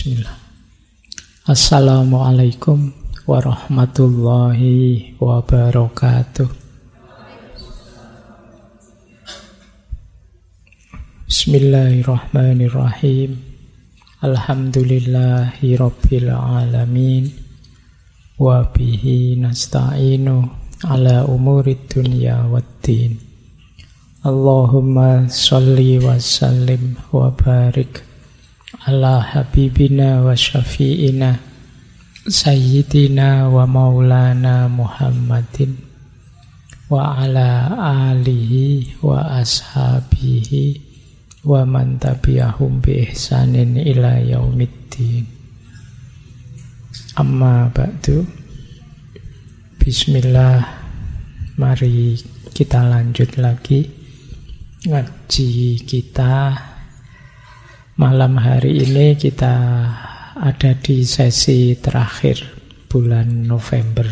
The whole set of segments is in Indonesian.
Bismillah. Assalamualaikum warahmatullahi wabarakatuh. Bismillahirrahmanirrahim. Alhamdulillahi rabbil alamin. Wa bihi nasta'inu ala umurid dunya waddin. Allahumma sholli wa sallim wa barik ala habibina wa syafi'ina sayyidina wa maulana Muhammadin wa ala alihi wa ashabihi wa man tabi'ahum bi ihsanin ila yaumiddin. Amma ba'du. Bismillah. Mari kita lanjut lagi ngaji kita. Malam hari ini kita ada di sesi terakhir bulan November.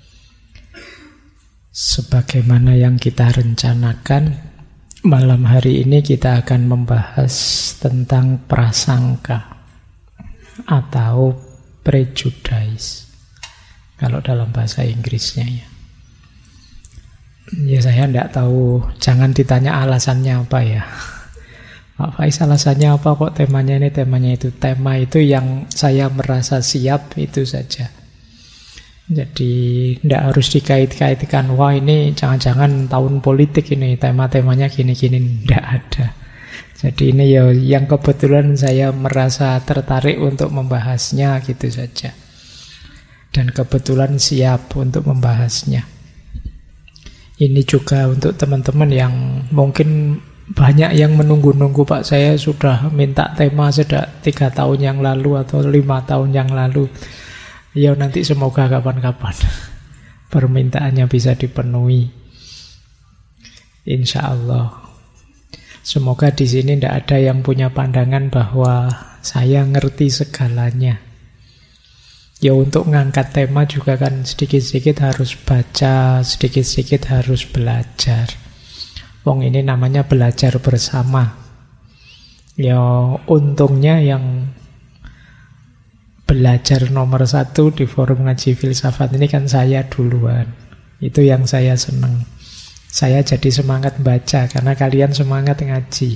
Sebagaimana yang kita rencanakan, malam hari ini kita akan membahas tentang prasangka atau prejudice kalau dalam bahasa Inggrisnya ya. Ya saya tidak tahu, jangan ditanya alasannya apa ya. Pak Faiz alasannya apa kok temanya ini, temanya itu. Tema itu yang saya merasa siap itu saja. Jadi tidak harus dikait-kaitkan, wah ini jangan-jangan tahun politik ini, tema-temanya gini-gini, tidak ada. Jadi ini ya yang kebetulan saya merasa tertarik untuk membahasnya gitu saja. Dan kebetulan siap untuk membahasnya. Ini juga untuk teman-teman yang mungkin banyak yang menunggu-nunggu, Pak, saya sudah minta tema sejak 3 tahun yang lalu atau 5 tahun yang lalu. Ya nanti semoga kapan-kapan permintaannya bisa dipenuhi, insya Allah. Semoga di sini tidak ada yang punya pandangan bahwa saya ngerti segalanya. Ya untuk ngangkat tema juga kan sedikit-sedikit harus baca, sedikit-sedikit harus belajar. Wong ini namanya belajar bersama. Ya untungnya yang belajar nomor 1 di forum ngaji filsafat ini kan saya duluan. Itu yang saya senang. Saya jadi semangat baca karena kalian semangat ngaji.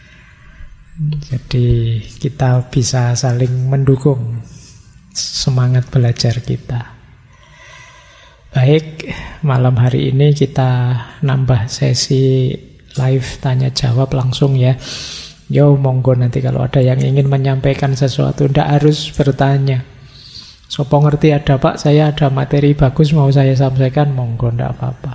Jadi kita bisa saling mendukung semangat belajar kita. Baik, malam hari ini kita nambah sesi live tanya jawab langsung ya. Yo monggo nanti kalau ada yang ingin menyampaikan sesuatu, ndak harus bertanya. Sopo ngerti ada Pak, saya ada materi bagus mau saya sampaikan, monggo ndak apa-apa.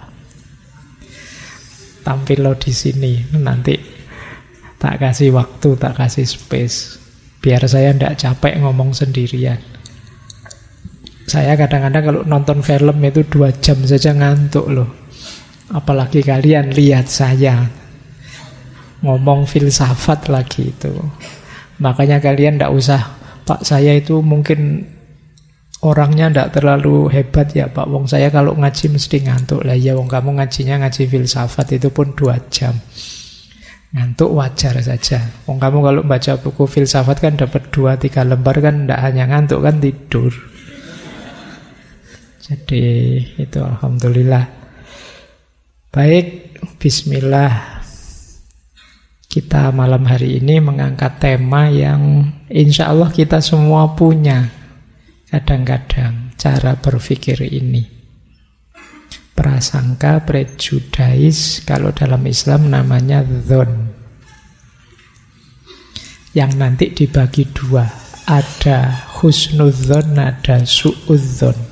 Tampil lo di sini, nanti tak kasih waktu, tak kasih space. Biar saya ndak capek ngomong sendirian. Saya kadang-kadang kalau nonton film itu 2 jam saja ngantuk loh. Apalagi kalian lihat saya ngomong filsafat lagi itu. Makanya kalian tidak usah, Pak saya itu mungkin orangnya tidak terlalu hebat ya Pak. Wong saya kalau ngaji mesti ngantuk. Lah ya wong kamu ngajinya ngaji filsafat itu pun 2 jam. Ngantuk wajar saja. Wong kamu kalau baca buku filsafat kan dapat 2-3 lembar kan tidak hanya ngantuk kan tidur. Jadi itu alhamdulillah. Baik, bismillah. Kita malam hari ini mengangkat tema yang insya Allah kita semua punya kadang-kadang cara berpikir ini. Prasangka, prejudice, kalau dalam Islam namanya dzon. Yang nanti dibagi 2. Ada husnudzon, ada su'udzon.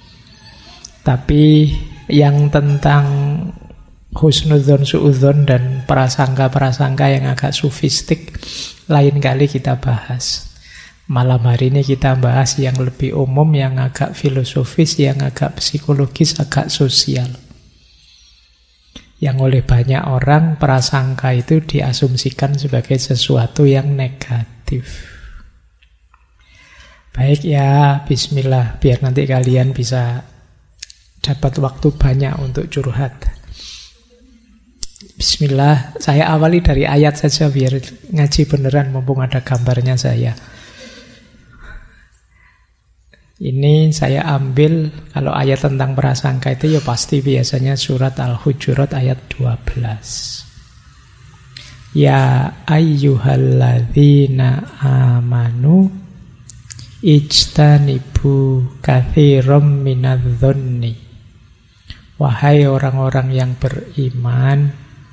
Tapi yang tentang husnudzon, su'udzon dan prasangka-prasangka yang agak sofistik lain kali kita bahas. Malam hari ini kita bahas yang lebih umum, yang agak filosofis, yang agak psikologis, agak sosial. Yang oleh banyak orang prasangka itu diasumsikan sebagai sesuatu yang negatif. Baik ya, bismillah, biar nanti kalian bisa dapat waktu banyak untuk curhat. Bismillah, saya awali dari ayat saja biar ngaji beneran mumpung ada gambarnya saya. Ini saya ambil, kalau ayat tentang prasangka itu ya pasti biasanya surat Al-Hujurat ayat 12. Ya ayyuhalladzina amanu ijtanibu katsiran minadh-dhonni. Wahai orang-orang yang beriman,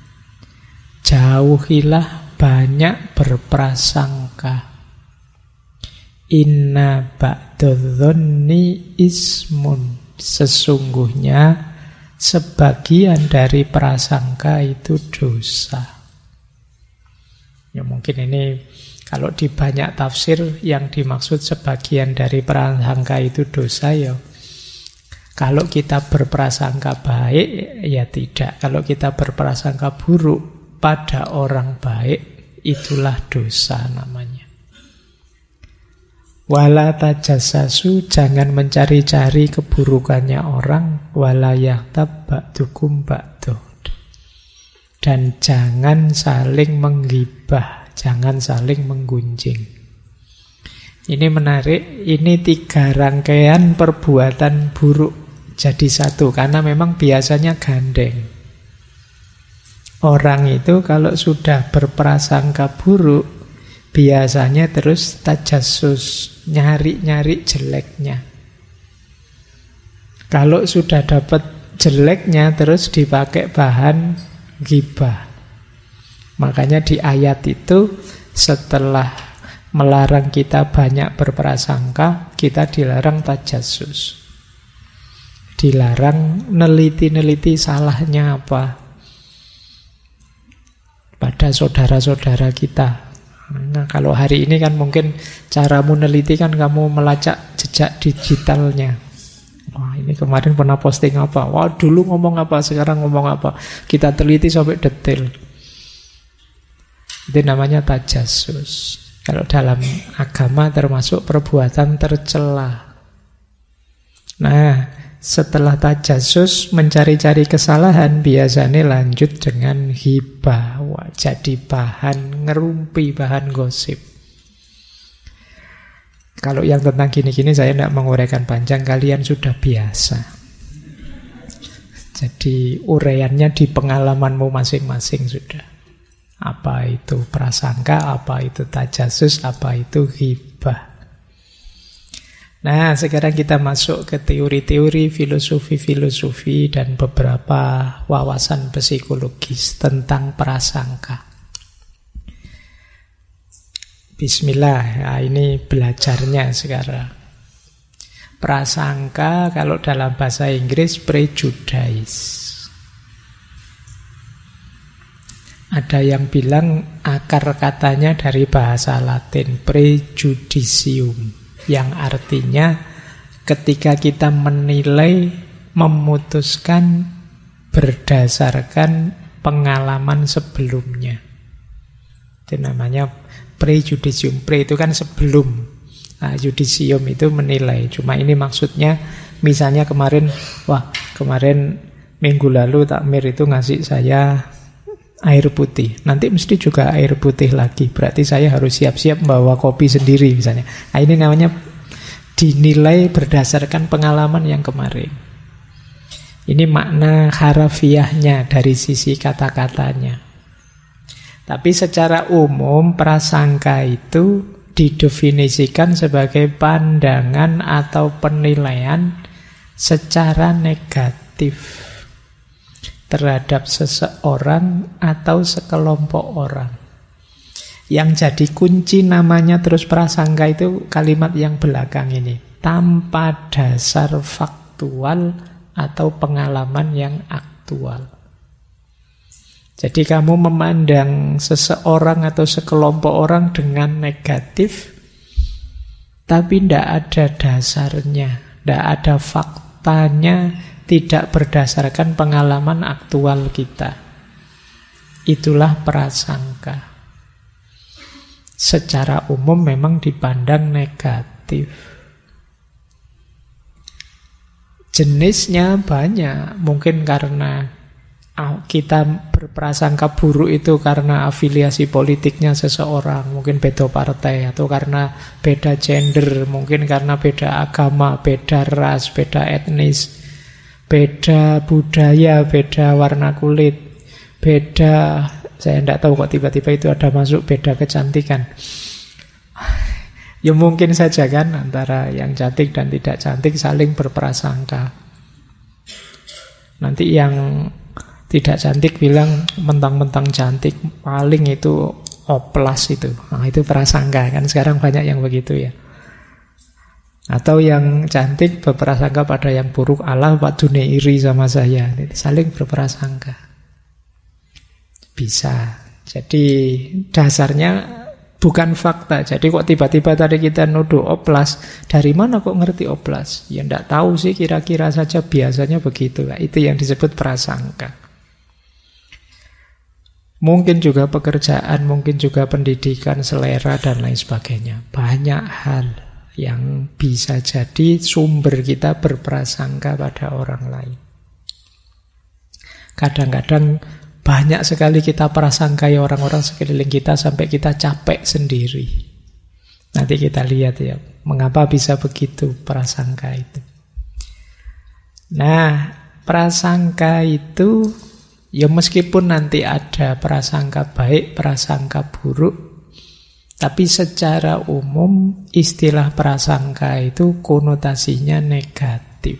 jauhilah banyak berprasangka. Inna ba'dadh-dhonni ismun. Sesungguhnya sebagian dari prasangka itu dosa. Ya mungkin ini kalau di banyak tafsir yang dimaksud sebagian dari prasangka itu dosa ya. Kalau kita berprasangka baik ya tidak. Kalau kita berprasangka buruk pada orang baik itulah dosa namanya. Wala tajassasu, jangan mencari-cari keburukannya orang. Wala yaghtab ba'dukum ba'du. Dan jangan saling menggibah, jangan saling menggunjing. Ini menarik, ini 3 rangkaian perbuatan buruk jadi satu, karena memang biasanya gandeng. Orang itu kalau sudah berprasangka buruk, biasanya terus tajassus, nyari-nyari jeleknya. Kalau sudah dapat jeleknya, terus dipakai bahan ghibah. Makanya di ayat itu setelah melarang kita banyak berprasangka, kita dilarang tajassus. Dilarang neliti-neliti salahnya apa pada saudara-saudara kita. Nah, kalau hari ini kan mungkin caramu neliti kan kamu melacak jejak digitalnya. Wah, ini kemarin pernah posting apa? Wah, dulu ngomong apa, sekarang ngomong apa. Kita teliti sampai detail. Itu namanya tajassus. Kalau dalam agama termasuk perbuatan tercela. Nah, setelah tajassus mencari-cari kesalahan, biasanya lanjut dengan ghibah. Wah, jadi bahan ngerumpi, bahan gosip. Kalau yang tentang gini-gini saya tidak menguraikan panjang, kalian sudah biasa. Jadi uraiannya di pengalamanmu masing-masing sudah. Apa itu prasangka, apa itu tajassus, apa itu ghibah. Nah, sekarang kita masuk ke teori-teori filosofi-filosofi dan beberapa wawasan psikologis tentang prasangka. Bismillah, nah ini belajarnya sekarang. Prasangka kalau dalam bahasa Inggris prejudice. Ada yang bilang akar katanya dari bahasa Latin prejudicium, yang artinya ketika kita menilai, memutuskan berdasarkan pengalaman sebelumnya. Itu namanya prejudicium. Pre itu kan sebelum. Nah, judicium itu menilai. Cuma ini maksudnya misalnya kemarin minggu lalu takmir itu ngasih saya air putih. Nanti mesti juga air putih lagi. Berarti saya harus siap-siap bawa kopi sendiri misalnya. Nah, ini namanya dinilai berdasarkan pengalaman yang kemarin. Ini makna harafiahnya dari sisi kata-katanya. Tapi secara umum prasangka itu didefinisikan sebagai pandangan atau penilaian secara negatif terhadap seseorang atau sekelompok orang. Yang jadi kunci namanya terus prasangka itu kalimat yang belakang ini, tanpa dasar faktual atau pengalaman yang aktual. Jadi kamu memandang seseorang atau sekelompok orang dengan negatif, tapi tidak ada dasarnya, tidak ada faktanya, tidak berdasarkan pengalaman aktual kita. Itulah prasangka. Secara umum memang dipandang negatif. Jenisnya banyak, mungkin karena kita berprasangka buruk itu karena afiliasi politiknya seseorang, mungkin beda partai, atau karena beda gender, mungkin karena beda agama, beda ras, beda etnis, beda budaya, beda warna kulit, beda, saya tidak tahu kok tiba-tiba itu ada masuk beda kecantikan. Ya mungkin saja kan antara yang cantik dan tidak cantik saling berprasangka. Nanti yang tidak cantik bilang mentang-mentang cantik, paling itu oplas itu. Nah, itu prasangka kan, sekarang banyak yang begitu ya. Atau yang cantik berprasangka pada yang buruk, Allah Pak Dune iri sama saya. Saling berprasangka. Bisa. Jadi dasarnya bukan fakta. Jadi kok tiba-tiba tadi kita nuduh oplas, dari mana kok ngerti oplas? Ya enggak tahu sih, kira-kira saja, biasanya begitu. Itu yang disebut prasangka. Mungkin juga pekerjaan, mungkin juga pendidikan, selera, dan lain sebagainya. Banyak hal yang bisa jadi sumber kita berprasangka pada orang lain. Kadang-kadang banyak sekali kita prasangkai orang-orang sekeliling kita sampai kita capek sendiri. Nanti kita lihat ya, mengapa bisa begitu prasangka itu. Nah, prasangka itu ya meskipun nanti ada prasangka baik, prasangka buruk, tapi secara umum istilah prasangka itu konotasinya negatif.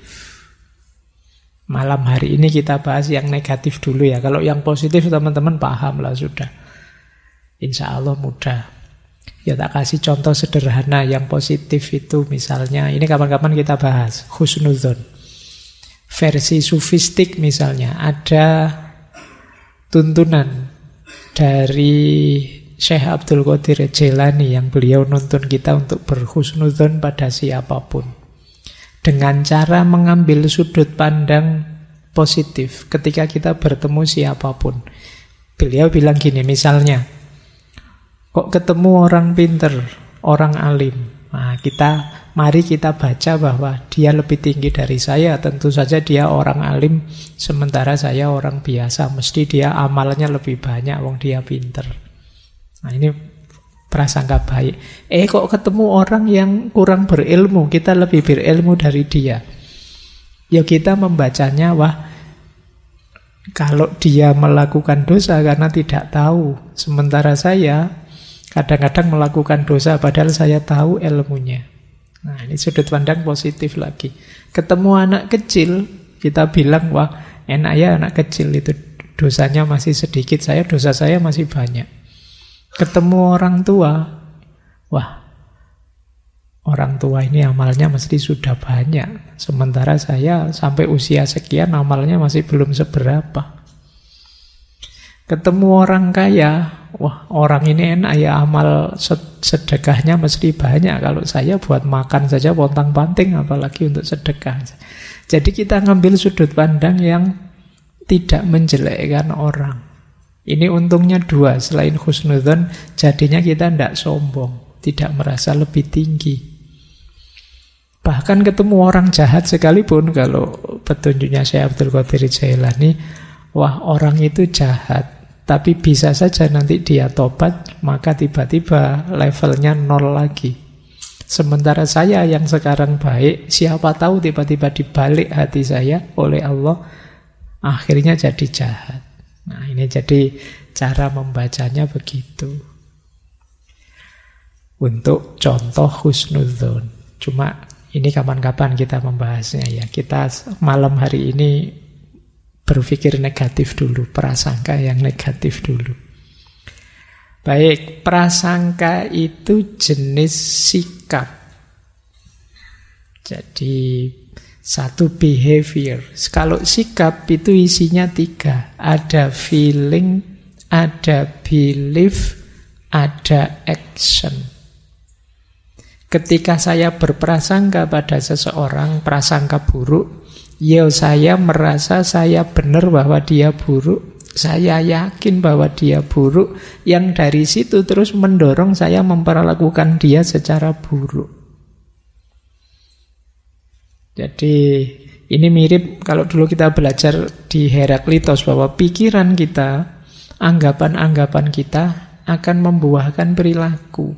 Malam hari ini kita bahas yang negatif dulu ya. Kalau yang positif teman-teman paham lah sudah. Insya Allah mudah. Ya tak kasih contoh sederhana yang positif itu misalnya, ini kapan-kapan kita bahas, husnudzon. Versi sufistik misalnya, ada tuntunan dari Syekh Abdul Qadir Jailani yang beliau nuntun kita untuk berhusnudzon pada siapapun dengan cara mengambil sudut pandang positif ketika kita bertemu siapapun. Beliau bilang gini, misalnya kok ketemu orang pinter, orang alim, nah mari kita baca bahwa dia lebih tinggi dari saya. Tentu saja dia orang alim, sementara saya orang biasa. Mesti dia amalnya lebih banyak, wong dia pinter. Nah ini prasangka baik. Kok ketemu orang yang kurang berilmu, kita lebih berilmu dari dia. Ya kita membacanya, wah kalau dia melakukan dosa karena tidak tahu, sementara saya kadang-kadang melakukan dosa padahal saya tahu ilmunya. Nah ini sudut pandang positif lagi. Ketemu anak kecil, kita bilang, wah enak ya anak kecil itu dosanya masih sedikit, dosa saya masih banyak. Ketemu orang tua, wah orang tua ini amalnya mesti sudah banyak, sementara saya sampai usia sekian amalnya masih belum seberapa. Ketemu orang kaya, wah orang ini enak ya amal sedekahnya mesti banyak. Kalau saya buat makan saja pontang-panting, apalagi untuk sedekah. Jadi kita ngambil sudut pandang yang tidak menjelekkan orang. Ini untungnya dua, selain husnudzon, jadinya kita tidak sombong, tidak merasa lebih tinggi. Bahkan ketemu orang jahat sekalipun, kalau petunjuknya Syekh Abdul Qadir Jailani, wah orang itu jahat, tapi bisa saja nanti dia tobat, maka tiba-tiba levelnya 0 lagi. Sementara saya yang sekarang baik, siapa tahu tiba-tiba dibalik hati saya oleh Allah, akhirnya jadi jahat. Nah ini jadi cara membacanya begitu. Untuk contoh husnudzon. Cuma ini kapan-kapan kita membahasnya ya. Kita malam hari ini berpikir negatif dulu, prasangka yang negatif dulu. Baik, prasangka itu jenis sikap. Jadi satu behavior. Kalau sikap itu isinya 3. Ada feeling, ada belief, ada action. Ketika saya berprasangka pada seseorang, prasangka buruk, ya saya merasa saya benar bahwa dia buruk, saya yakin bahwa dia buruk, yang dari situ terus mendorong saya memperlakukan dia secara buruk. Jadi ini mirip kalau dulu kita belajar di Heraklitos bahwa pikiran kita, anggapan-anggapan kita akan membuahkan perilaku.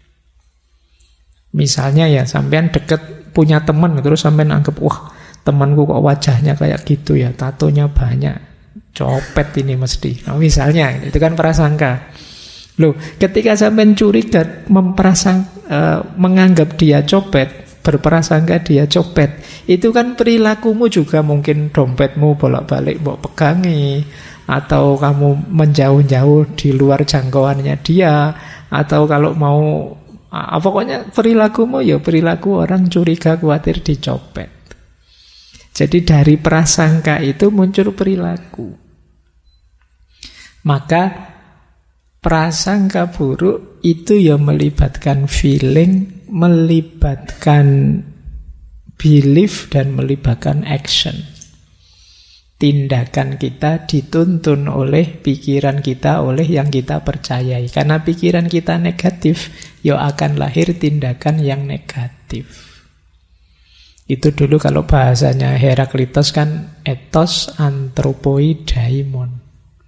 Misalnya ya, sampean deket punya teman, terus sampean anggap, wah temanku kok wajahnya kayak gitu ya, tatonya banyak, copet ini mesti. Nah, misalnya, itu kan prasangka. Loh, ketika sampean curiga, menganggap dia copet, berprasangka dia copet, itu kan perilakumu juga mungkin dompetmu bolak-balik mbok pegangi, atau kamu menjauh-jauh di luar jangkauannya dia, atau kalau mau pokoknya perilakumu ya perilaku orang curiga khawatir dicopet. Jadi dari prasangka itu muncul perilaku. Maka prasangka buruk itu ya melibatkan feeling, melibatkan belief, dan melibatkan action. Tindakan kita dituntun oleh pikiran kita, oleh yang kita percayai. Karena pikiran kita negatif, ya akan lahir tindakan yang negatif. Itu dulu kalau bahasanya Heraklitos kan ethos anthropoi daimon.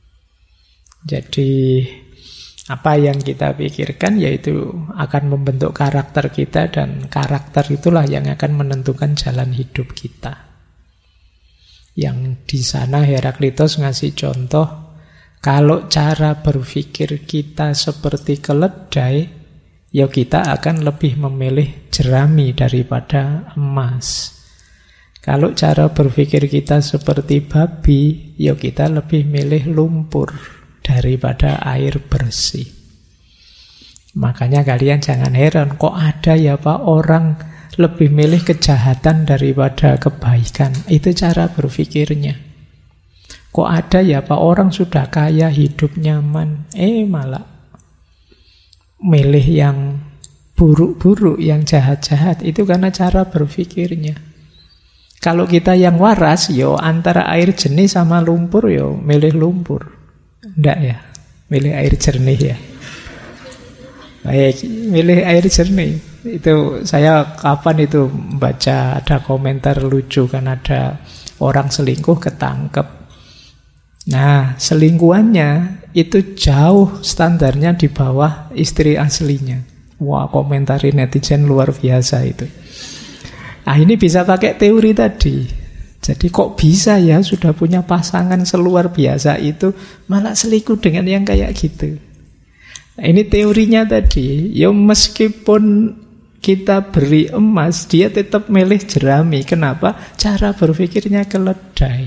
Jadi apa yang kita pikirkan yaitu akan membentuk karakter kita, dan karakter itulah yang akan menentukan jalan hidup kita. Yang di sana Heraklitos ngasih contoh, kalau cara berpikir kita seperti keledai, ya kita akan lebih memilih jerami daripada emas. Kalau cara berpikir kita seperti babi, ya kita lebih milih lumpur daripada air bersih. Makanya kalian jangan heran, kok ada ya Pak orang lebih milih kejahatan daripada kebaikan. Itu cara berpikirnya. Kok ada ya Pak orang sudah kaya, hidup nyaman, malah milih yang buruk-buruk, yang jahat-jahat. Itu karena cara berpikirnya. Kalau kita yang waras, yo antara air jernih sama lumpur, yo milih lumpur. Enggak ya, milih air jernih ya. Baik, milih air jernih. Itu saya kapan itu baca ada komentar lucu, kan ada orang selingkuh ketangkep. Nah, selingkuhannya itu jauh standarnya di bawah istri aslinya. Wah, komentari netizen luar biasa itu. Nah, ini bisa pakai teori tadi. Jadi kok bisa ya sudah punya pasangan seluar biasa itu malah selingkuh dengan yang kayak gitu. Nah, ini teorinya tadi. Ya meskipun kita beri emas, dia tetap milih jerami. Kenapa? Cara berpikirnya keledai.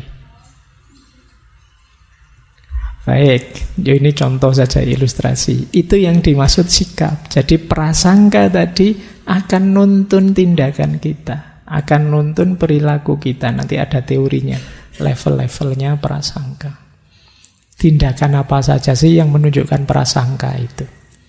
Baik, ya ini contoh saja, ilustrasi. Itu yang dimaksud sikap. Jadi prasangka tadi akan nuntun tindakan kita, akan nuntun perilaku kita. Nanti ada teorinya, level-levelnya prasangka. Tindakan apa saja sih yang menunjukkan prasangka itu?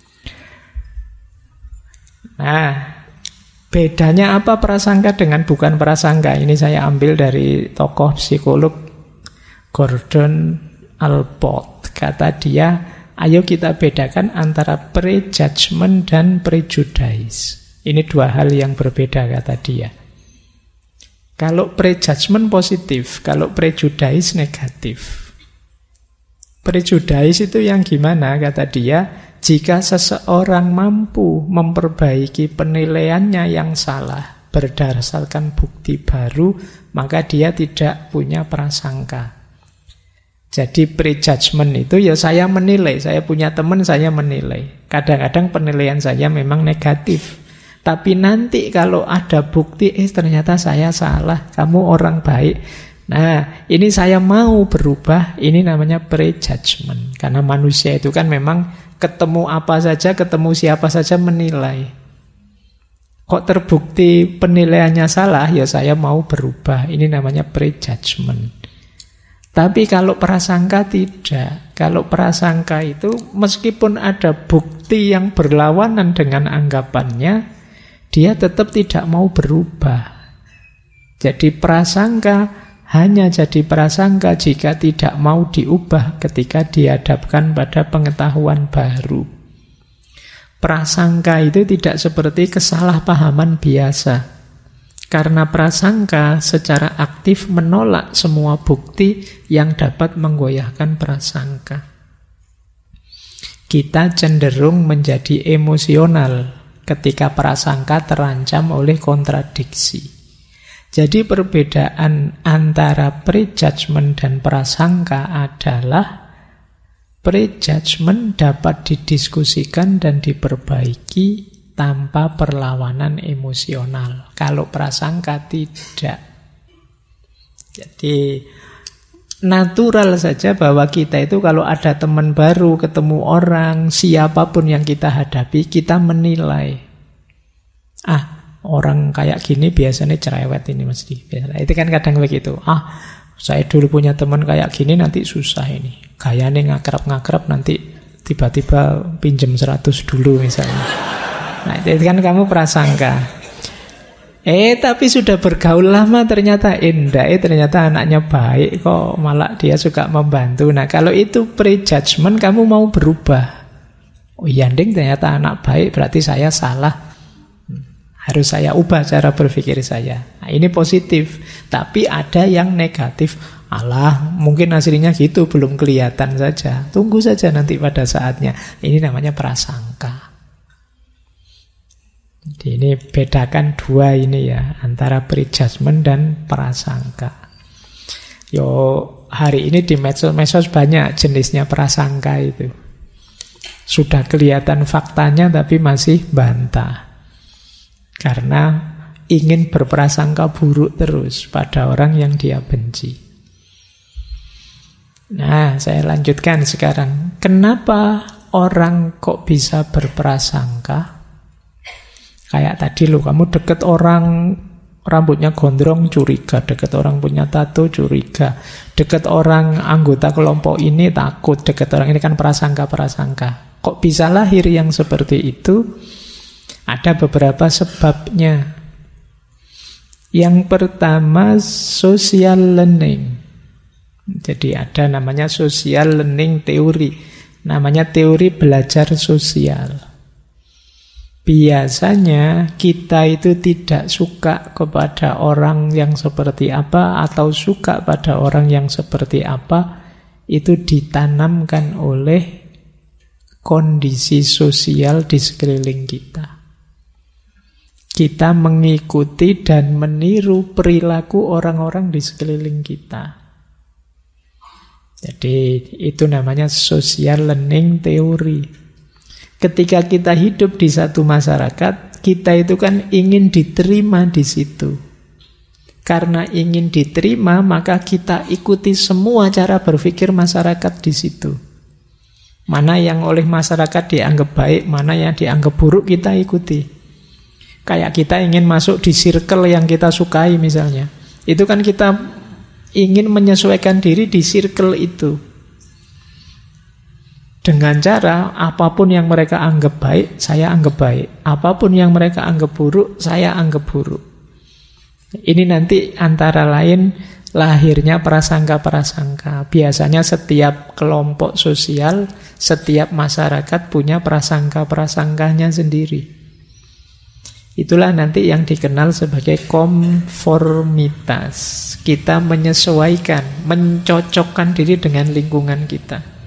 Nah, bedanya apa prasangka dengan bukan prasangka? Ini saya ambil dari tokoh psikolog Gordon Allport. Kata dia, ayo kita bedakan antara prejudgment dan prejudice. Ini dua hal yang berbeda, kata dia. Kalau prejudgment positif, kalau prejudice negatif. Prejudice itu yang gimana, kata dia? Jika seseorang mampu memperbaiki penilaiannya yang salah berdasarkan bukti baru, maka dia tidak punya prasangka. Jadi prejudgment itu ya saya menilai, saya punya teman, saya menilai. Kadang-kadang penilaian saya memang negatif. Tapi nanti kalau ada bukti, ternyata saya salah, kamu orang baik. Nah, ini saya mau berubah, ini namanya prejudgment. Karena manusia itu kan memang ketemu apa saja, ketemu siapa saja menilai. Kok terbukti penilaiannya salah, ya saya mau berubah. Ini namanya prejudgment. Tapi kalau prasangka tidak. Kalau prasangka itu meskipun ada bukti yang berlawanan dengan anggapannya, dia tetap tidak mau berubah. Jadi prasangka hanya jadi prasangka jika tidak mau diubah ketika dihadapkan pada pengetahuan baru. Prasangka itu tidak seperti kesalahpahaman biasa. Karena prasangka secara aktif menolak semua bukti yang dapat menggoyahkan prasangka. Kita cenderung menjadi emosional ketika prasangka terancam oleh kontradiksi. Jadi perbedaan antara prejudgment dan prasangka adalah prejudgment dapat didiskusikan dan diperbaiki tanpa perlawanan emosional. Kalau prasangka tidak. Jadi natural saja bahwa kita itu kalau ada teman baru, ketemu orang, siapapun yang kita hadapi, kita menilai. Orang kayak gini biasanya cerewet ini mesti. Itu kan kadang begitu. Saya dulu punya teman kayak gini, nanti susah ini. Gayanya ngakrab-ngakrab, nanti tiba-tiba pinjem 100 dulu misalnya. Nah, itu kan kamu prasangka. Tapi sudah bergaul lama ternyata ternyata anaknya baik kok, malah dia suka membantu. Nah, kalau itu prejudgment, kamu mau berubah. Ding, ternyata anak baik, berarti saya salah. Harus saya ubah cara berpikir saya. Nah, ini positif. Tapi ada yang negatif. Mungkin aslinya gitu, belum kelihatan saja. Tunggu saja nanti pada saatnya. Ini namanya prasangka. Jadi ini bedakan dua ini ya, antara prejudgment dan prasangka. Hari ini di medsos banyak jenisnya prasangka itu. Sudah kelihatan faktanya tapi masih bantah. Karena ingin berprasangka buruk terus pada orang yang dia benci. Nah, saya lanjutkan sekarang. Kenapa orang kok bisa berprasangka? Kayak tadi kamu deket orang rambutnya gondrong, curiga. Deket orang punya tato, curiga. Deket orang anggota kelompok ini, takut. Deket orang ini kan prasangka-prasangka. Kok bisa lahir yang seperti itu? Ada beberapa sebabnya. Yang pertama, social learning. Jadi ada namanya social learning teori. Namanya teori belajar sosial. Biasanya kita itu tidak suka kepada orang yang seperti apa atau suka pada orang yang seperti apa, itu ditanamkan oleh kondisi sosial di sekeliling kita. Kita mengikuti dan meniru perilaku orang-orang di sekeliling kita. Jadi itu namanya social learning theory. Ketika kita hidup di satu masyarakat, kita itu kan ingin diterima di situ. Karena ingin diterima, maka kita ikuti semua cara berpikir masyarakat di situ. Mana yang oleh masyarakat dianggap baik, mana yang dianggap buruk, kita ikuti. Kayak kita ingin masuk di circle yang kita sukai misalnya. Itu kan kita ingin menyesuaikan diri di circle itu. Dengan cara apapun yang mereka anggap baik, saya anggap baik. Apapun yang mereka anggap buruk, saya anggap buruk. Ini nanti antara lain lahirnya prasangka-prasangka. Biasanya setiap kelompok sosial, setiap masyarakat punya prasangka-prasangkanya sendiri. Itulah nanti yang dikenal sebagai konformitas. Kita menyesuaikan, mencocokkan diri dengan lingkungan kita.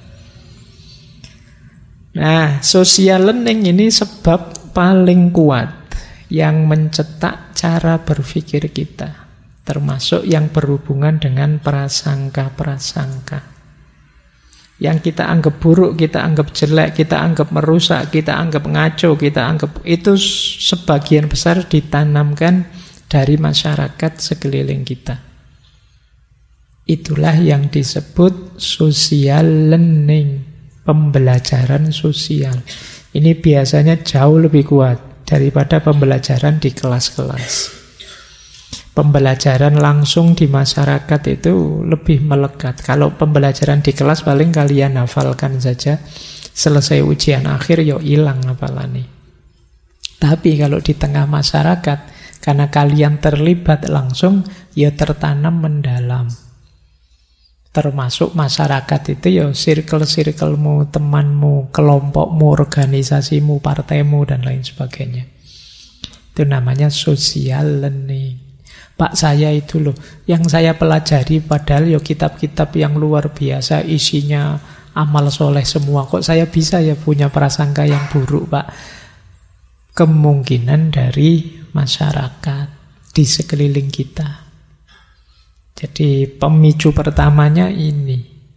Nah, social learning ini sebab paling kuat yang mencetak cara berpikir kita, termasuk yang berhubungan dengan prasangka-prasangka. Yang kita anggap buruk, kita anggap jelek, kita anggap merusak, kita anggap ngaco, kita anggap itu sebagian besar ditanamkan dari masyarakat sekeliling kita. Itulah yang disebut social learning. Pembelajaran sosial. Ini biasanya jauh lebih kuat daripada pembelajaran di kelas-kelas. Pembelajaran langsung di masyarakat itu lebih melekat. Kalau pembelajaran di kelas paling kalian hafalkan saja, selesai ujian akhir hilang hafalane. Tapi kalau di tengah masyarakat, karena kalian terlibat langsung, tertanam mendalam. Termasuk masyarakat itu circle-circlemu, temanmu, kelompokmu, organisasimu, partaimu, dan lain sebagainya. Itu namanya social learning. Pak saya itu loh, yang saya pelajari padahal ya kitab-kitab yang luar biasa, isinya amal soleh semua. Kok saya bisa ya punya prasangka yang buruk, Pak? Kemungkinan dari masyarakat di sekeliling kita. Jadi pemicu pertamanya ini.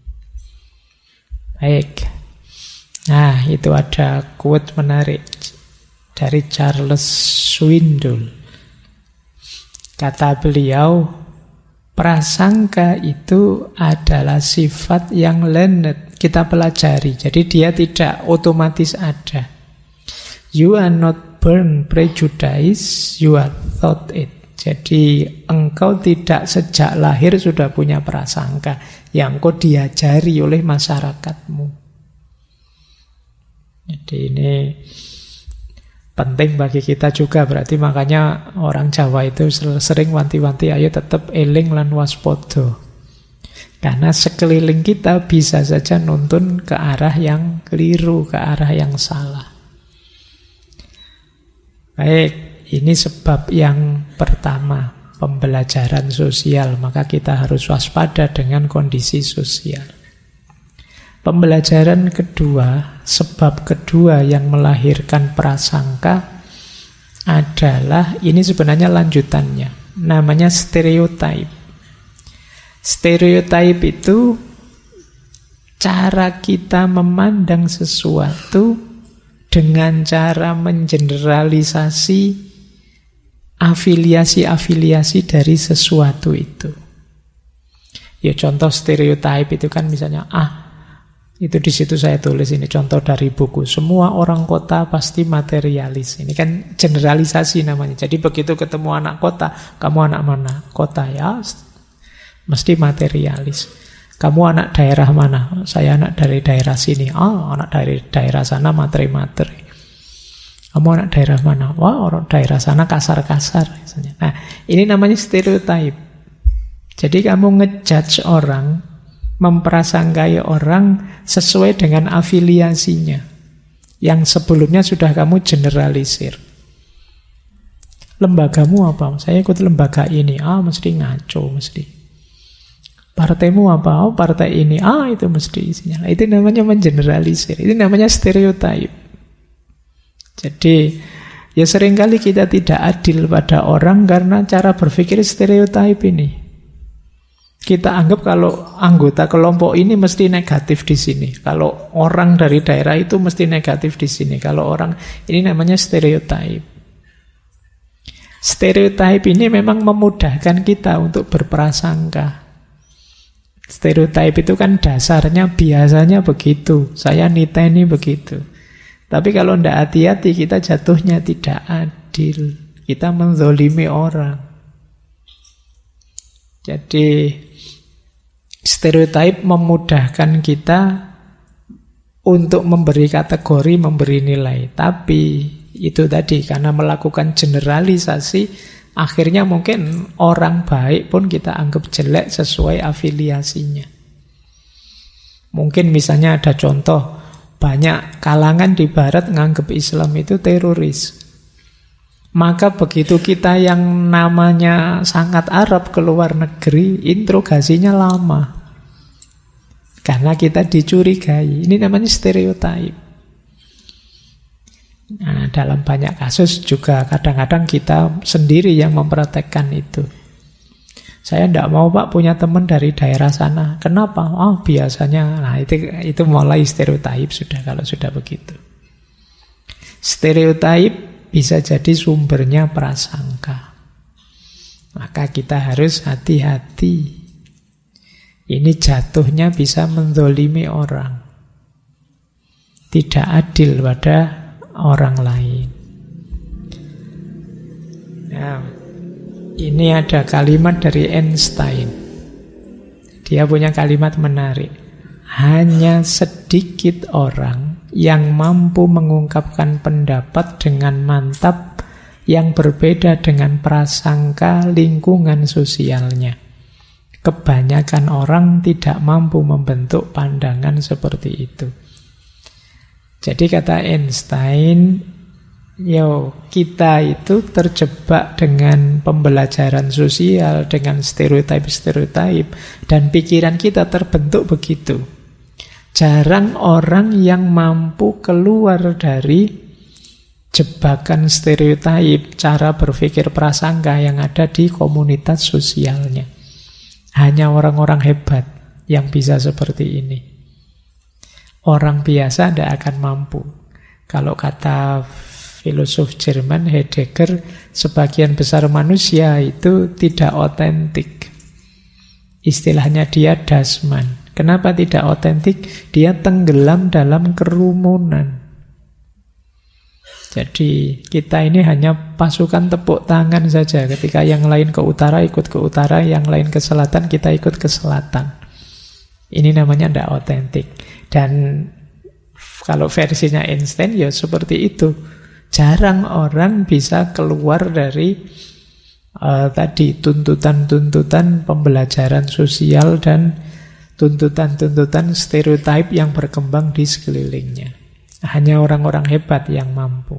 Baik. Nah, itu ada quote menarik dari Charles Swindoll. Kata beliau, prasangka itu adalah sifat yang learned, kita pelajari. Jadi dia tidak otomatis ada. You are not born prejudice, you are taught it. Jadi engkau tidak sejak lahir sudah punya prasangka yang kau diajari oleh masyarakatmu. Jadi ini penting bagi kita juga, berarti makanya orang Jawa itu sering wanti-wanti ayo tetap eling lan waspada. Karena sekeliling kita bisa saja nuntun ke arah yang keliru, ke arah yang salah. Baik, ini sebab yang pertama, pembelajaran sosial, maka kita harus waspada dengan kondisi sosial. Pembelajaran kedua, sebab kedua yang melahirkan prasangka adalah, ini sebenarnya lanjutannya, namanya stereotype. Stereotype itu cara kita memandang sesuatu dengan cara mengeneralisasi afiliasi-afiliasi dari sesuatu itu. Ya contoh stereotype itu kan misalnya, itu di situ saya tulis ini contoh dari buku. Semua orang kota pasti materialis. Ini kan generalisasi namanya. Jadi begitu ketemu anak kota, kamu anak mana? Kota ya, mesti materialis. Kamu anak daerah mana? Saya anak dari daerah sini. Anak dari daerah sana materi-materi. Kamu anak daerah mana? Wah, orang daerah sana kasar-kasar misalnya. Nah, ini namanya stereotype. Jadi kamu ngejudge orang, memprasangkai orang sesuai dengan afiliasinya yang sebelumnya sudah kamu generalisir. Lembagamu apa? Saya ikut lembaga ini. Mesti ngaco, mesti. Partaimu apa? Partai ini. Itu mesti isinya. Itu namanya mengeneralisir. Itu namanya stereotype. Jadi ya seringkali kita tidak adil pada orang karena cara berpikir stereotype ini. Kita anggap kalau anggota kelompok ini mesti negatif di sini. Kalau orang dari daerah itu mesti negatif di sini. Kalau orang, ini namanya stereotype. Stereotype ini memang memudahkan kita untuk berprasangka. Stereotype itu kan dasarnya biasanya begitu. Saya niteni begitu. Tapi kalau tidak hati-hati kita jatuhnya tidak adil. Kita menzolimi orang. Jadi stereotype memudahkan kita untuk memberi kategori, memberi nilai. Tapi itu tadi, karena melakukan generalisasi, akhirnya mungkin orang baik pun kita anggap jelek sesuai afiliasinya. Mungkin misalnya ada contoh, banyak kalangan di barat nganggap Islam itu teroris. Maka begitu kita yang namanya sangat Arab ke luar negeri, interogasinya lama. Karena kita dicurigai. Ini namanya stereotype. Nah, dalam banyak kasus juga kadang-kadang kita sendiri yang mempraktekkan itu. Saya tidak mau Pak punya teman dari daerah sana. Kenapa? Biasanya. Nah, itu mulai stereotype sudah kalau sudah begitu. Stereotype bisa jadi sumbernya prasangka. Maka kita harus hati-hati. Ini jatuhnya bisa menzolimi orang. Tidak adil pada orang lain. Nah, ini ada kalimat dari Einstein. Dia punya kalimat menarik. Hanya sedikit orang yang mampu mengungkapkan pendapat dengan mantap yang berbeda dengan prasangka lingkungan sosialnya. Kebanyakan orang tidak mampu membentuk pandangan seperti itu. Jadi kata Einstein, kita itu terjebak dengan pembelajaran sosial, dengan stereotip-stereotip, dan pikiran kita terbentuk begitu. Jarang orang yang mampu keluar dari jebakan stereotip, cara berpikir prasangka yang ada di komunitas sosialnya. Hanya orang-orang hebat yang bisa seperti ini. Orang biasa tidak akan mampu. Kalau kata filosof Jerman Heidegger, sebagian besar manusia itu tidak otentik. Istilahnya dia dasman. Kenapa tidak otentik? Dia tenggelam dalam kerumunan. Jadi kita ini hanya pasukan tepuk tangan saja. Ketika yang lain ke utara, ikut ke utara. Yang lain ke selatan, kita ikut ke selatan. Ini namanya tidak otentik. Dan kalau versinya Einstein ya seperti itu. Jarang orang bisa keluar dari tadi tuntutan-tuntutan pembelajaran sosial dan tuntutan-tuntutan stereotip yang berkembang di sekelilingnya. Hanya orang-orang hebat yang mampu.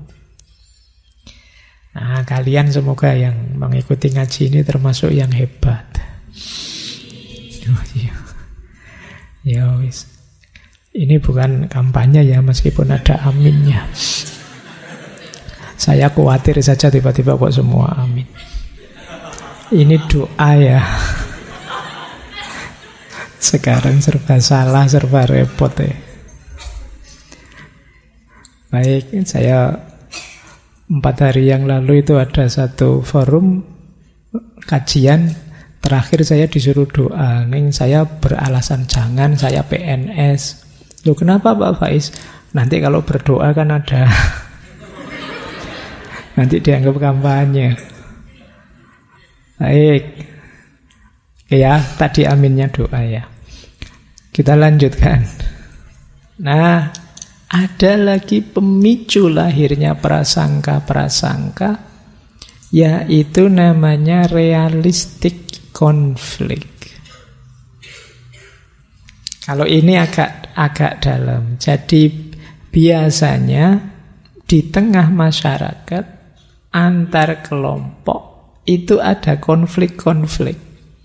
Nah, kalian semoga yang mengikuti ngaji ini termasuk yang hebat. Ya wis. Ini bukan kampanye ya, meskipun ada aminnya. Saya khawatir saja tiba-tiba kok semua amin. Ini doa ya. Sekarang serba salah, serba repot ya. Baik, saya 4 hari yang lalu itu ada satu forum kajian. Terakhir saya disuruh doa. Ning saya beralasan jangan, saya PNS. Loh kenapa Pak Faiz? Nanti kalau berdoa kan ada nanti dianggap kampanye. Baik. Ya, tadi aminnya doa ya. Kita lanjutkan. Nah, ada lagi pemicu lahirnya prasangka-prasangka, yaitu namanya realistic conflict. Kalau ini agak dalam. Jadi biasanya di tengah masyarakat antar kelompok itu ada konflik-konflik,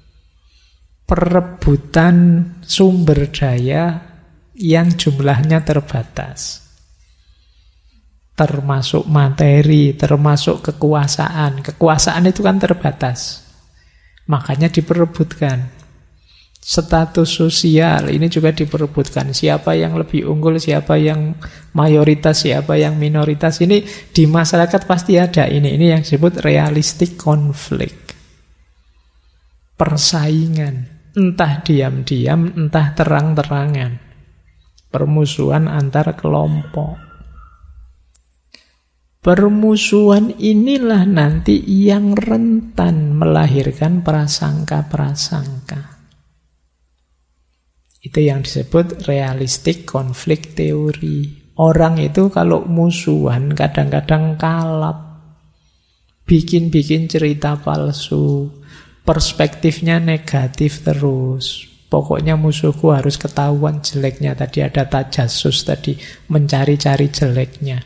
perebutan sumber daya yang jumlahnya terbatas, termasuk materi, termasuk kekuasaan. Kekuasaan itu kan terbatas, makanya diperebutkan. Status sosial ini juga diperebutkan. Siapa yang lebih unggul, siapa yang mayoritas, siapa yang minoritas. Ini di masyarakat pasti ada ini. Ini yang disebut realistic conflict. Persaingan, entah diam-diam, entah terang-terangan. Permusuhan antar kelompok. Permusuhan inilah nanti yang rentan melahirkan prasangka-prasangka. Itu yang disebut realistic conflict theory. Orang itu kalau musuhan kadang-kadang kalap, bikin-bikin cerita palsu, perspektifnya negatif terus. Pokoknya musuhku harus ketahuan jeleknya. Tadi ada tajasus tadi, mencari-cari jeleknya.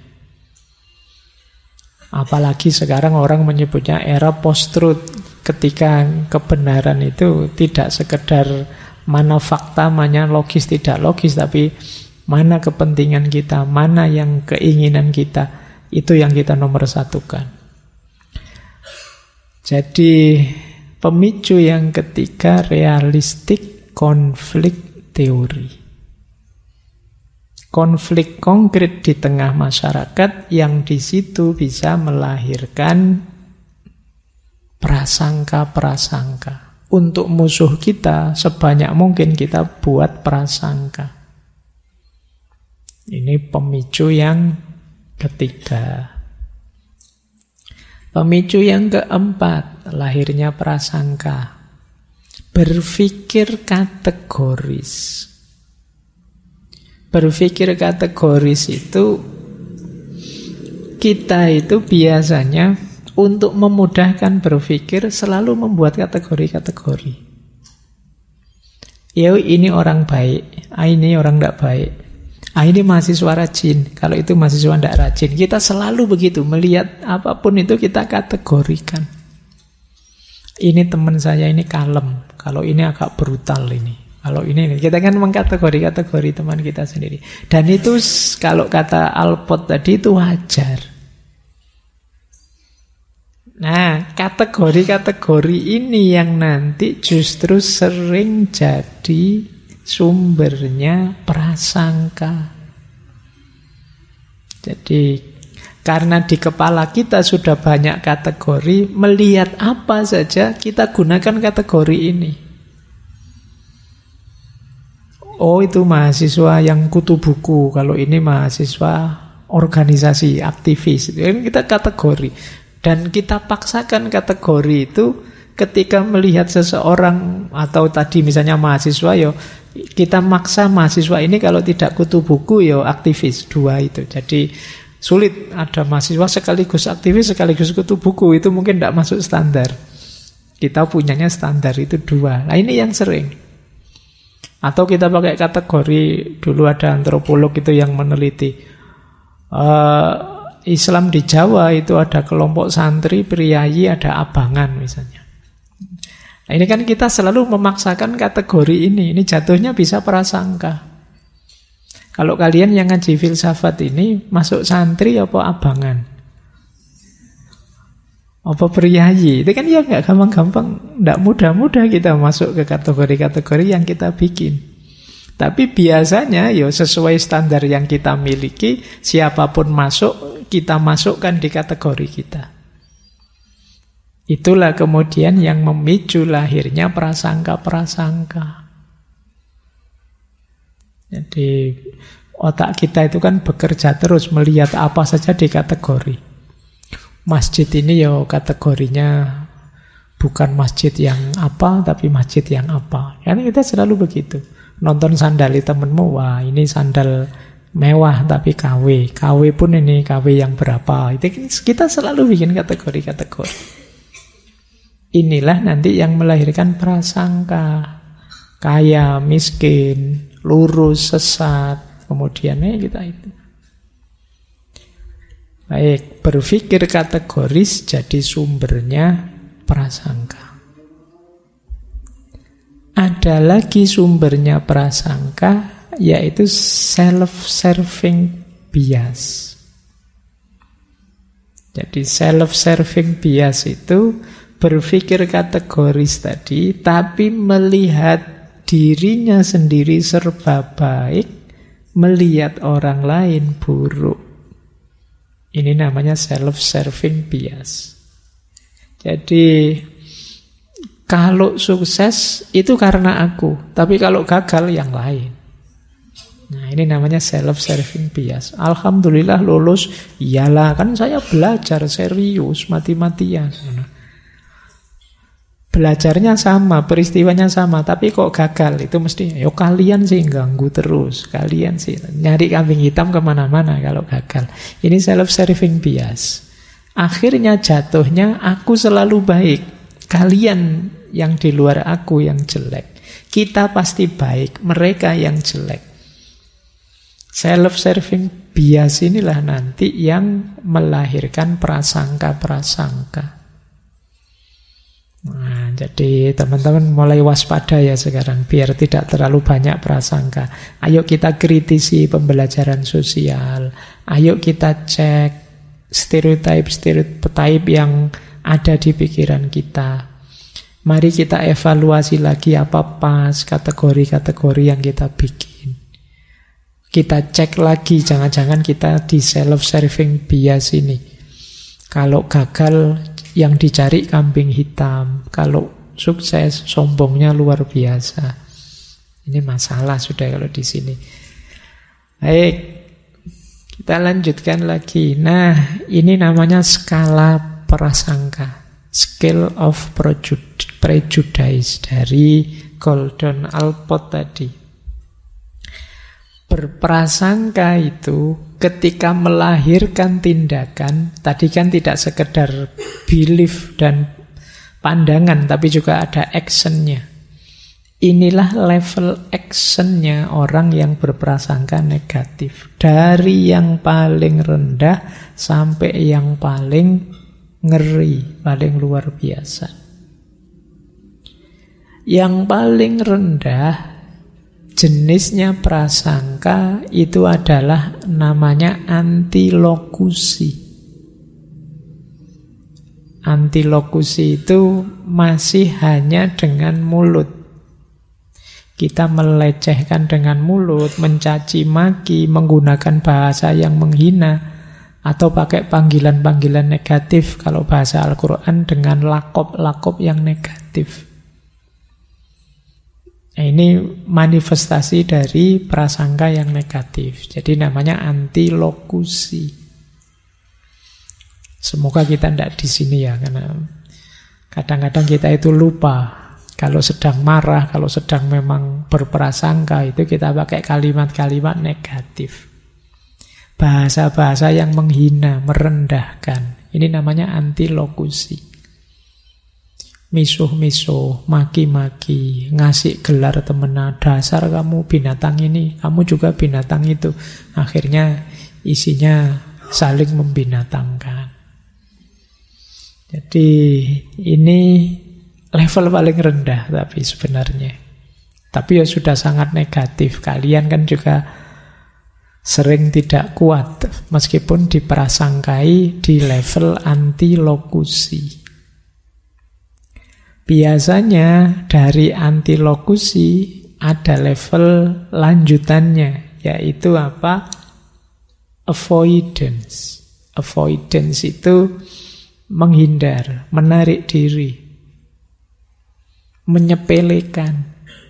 Apalagi sekarang orang menyebutnya era post-truth, ketika kebenaran itu tidak sekedar mana fakta, mana logis, tidak logis, tapi mana kepentingan kita, mana yang keinginan kita, itu yang kita nomor satukan. Jadi pemicu yang ketiga, realistic conflict theory. Konflik konkret di tengah masyarakat yang di situ bisa melahirkan prasangka-prasangka. Untuk musuh kita, sebanyak mungkin kita buat prasangka. Ini pemicu yang ketiga. Pemicu yang keempat, lahirnya prasangka. Berpikir kategoris. Berpikir kategoris itu, kita itu biasanya untuk memudahkan berpikir selalu membuat kategori-kategori. Ya ini orang baik, ini orang tidak baik. Ini mahasiswa rajin, kalau itu mahasiswa tidak rajin. Kita selalu begitu, melihat apapun itu kita kategorikan. Ini teman saya ini kalem, kalau ini agak brutal ini. Kalau ini, kita kan mengkategori teman kita sendiri. Dan itu kalau kata Alport tadi itu wajar. Nah, kategori-kategori ini yang nanti justru sering jadi sumbernya prasangka. Jadi, karena di kepala kita sudah banyak kategori, melihat apa saja kita gunakan kategori ini. Itu mahasiswa yang kutu buku, kalau ini mahasiswa organisasi, aktivis. Kita kategori. Dan kita paksakan kategori itu ketika melihat seseorang, atau tadi misalnya mahasiswa, kita maksa mahasiswa ini kalau tidak kutu buku, aktivis. Dua itu. Jadi sulit ada mahasiswa sekaligus aktivis, sekaligus kutu buku. Itu mungkin tidak masuk standar. Kita punyanya standar itu dua. Nah ini yang sering. Atau kita pakai kategori, dulu ada antropolog itu yang meneliti Islam di Jawa itu ada kelompok santri, priayi, ada abangan misalnya. Nah, ini kan kita selalu memaksakan kategori ini jatuhnya bisa prasangka. Kalau kalian yang ngaji filsafat ini masuk santri apa abangan? Apa priayi? Itu kan ya nggak gampang-gampang, nggak mudah-mudah kita masuk ke kategori-kategori yang kita bikin. Tapi biasanya sesuai standar yang kita miliki, siapapun masuk, kita masukkan di kategori kita. Itulah kemudian yang memicu lahirnya prasangka-prasangka. Jadi otak kita itu kan bekerja terus melihat apa saja di kategori. Masjid ini kategorinya bukan masjid yang apa, tapi masjid yang apa. Karena kita selalu begitu. Nonton sandali temenmu, wah ini sandal mewah tapi KW. KW pun ini KW yang berapa. Itu kita selalu bikin kategori-kategori. Inilah nanti yang melahirkan prasangka. Kaya, miskin, lurus, sesat. Kemudiannya kita itu. Baik, berpikir kategoris jadi sumbernya prasangka. Ada lagi sumbernya prasangka, yaitu self-serving bias. Jadi self-serving bias itu berpikir kategoris tadi, tapi melihat dirinya sendiri serba baik, melihat orang lain buruk. Ini namanya self-serving bias. Jadi kalau sukses itu karena aku, tapi kalau gagal yang lain. Nah ini namanya self-serving bias. Alhamdulillah lulus, iyalah kan saya belajar serius, mati-matian. Belajarnya sama, peristiwanya sama, tapi kok gagal, itu mesti, kalian sih ganggu terus, kalian sih nyari kambing hitam kemana-mana kalau gagal. Ini self-serving bias. Akhirnya jatuhnya aku selalu baik, kalian yang di luar aku yang jelek. Kita pasti baik, mereka yang jelek. Self-serving bias inilah nanti yang melahirkan prasangka-prasangka. Nah, jadi teman-teman mulai waspada ya sekarang, biar tidak terlalu banyak prasangka. Ayo kita kritisi pembelajaran sosial. Ayo kita cek stereotip yang ada di pikiran kita. Mari kita evaluasi lagi apa pas kategori-kategori yang kita bikin. Kita cek lagi, jangan-jangan kita di self-serving bias ini. Kalau gagal, yang dicari kambing hitam. Kalau sukses, sombongnya luar biasa. Ini masalah sudah kalau di sini. Baik, kita lanjutkan lagi. Nah, ini namanya skala prasangka. Scale of prejudice dari Gordon Alport tadi. Berprasangka itu ketika melahirkan tindakan, tadi kan tidak sekedar belief dan pandangan, tapi juga ada actionnya. Inilah level actionnya orang yang berprasangka negatif. Dari yang paling rendah sampai yang paling ngeri, paling luar biasa. Yang paling rendah jenisnya prasangka itu adalah namanya antilokusi. Antilokusi itu masih hanya dengan mulut. Kita melecehkan dengan mulut, mencaci maki, menggunakan bahasa yang menghina, atau pakai panggilan-panggilan negatif kalau bahasa Al-Quran dengan lakop-lakop yang negatif. Nah, ini manifestasi dari prasangka yang negatif. Jadi namanya antilokusi. Semoga kita tidak di sini ya, karena kadang-kadang kita itu lupa. Kalau sedang marah, kalau sedang memang berprasangka, itu kita pakai kalimat-kalimat negatif. Bahasa-bahasa yang menghina, merendahkan. Ini namanya antilokusi. Misuh-misuh, maki-maki, ngasih gelar temenan, dasar kamu binatang ini, kamu juga binatang itu. Akhirnya isinya saling membinatangkan. Jadi ini level paling rendah tapi sebenarnya. Tapi ya sudah sangat negatif. Kalian kan juga sering tidak kuat meskipun diprasangkai di level antilokusi. Biasanya dari antilokusi ada level lanjutannya, yaitu apa? Avoidance. Avoidance itu menghindar, menarik diri, menyepelekan.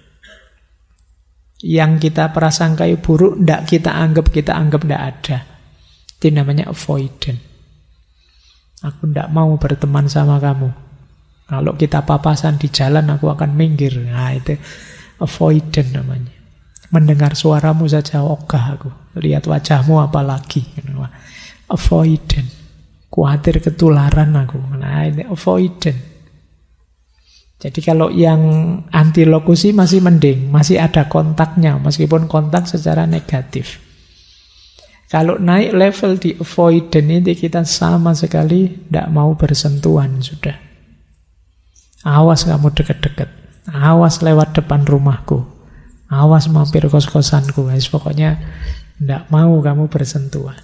Yang kita prasangkai buruk, kita anggap tidak ada. Itu namanya avoidant. Aku tidak mau berteman sama kamu. Kalau kita papasan di jalan, aku akan minggir. Nah, itu avoidant namanya. Mendengar suaramu saja ogah aku. Lihat wajahmu apalagi. Avoidant. Khawatir ketularan aku. Nah, ini avoidant. Jadi kalau yang antilokusi masih mending, masih ada kontaknya, meskipun kontak secara negatif. Kalau naik level di avoidant ini kita sama sekali tidak mau bersentuhan sudah. Awas kamu deket-deket, awas lewat depan rumahku, awas mampir kos-kosanku, pokoknya tidak mau kamu bersentuhan.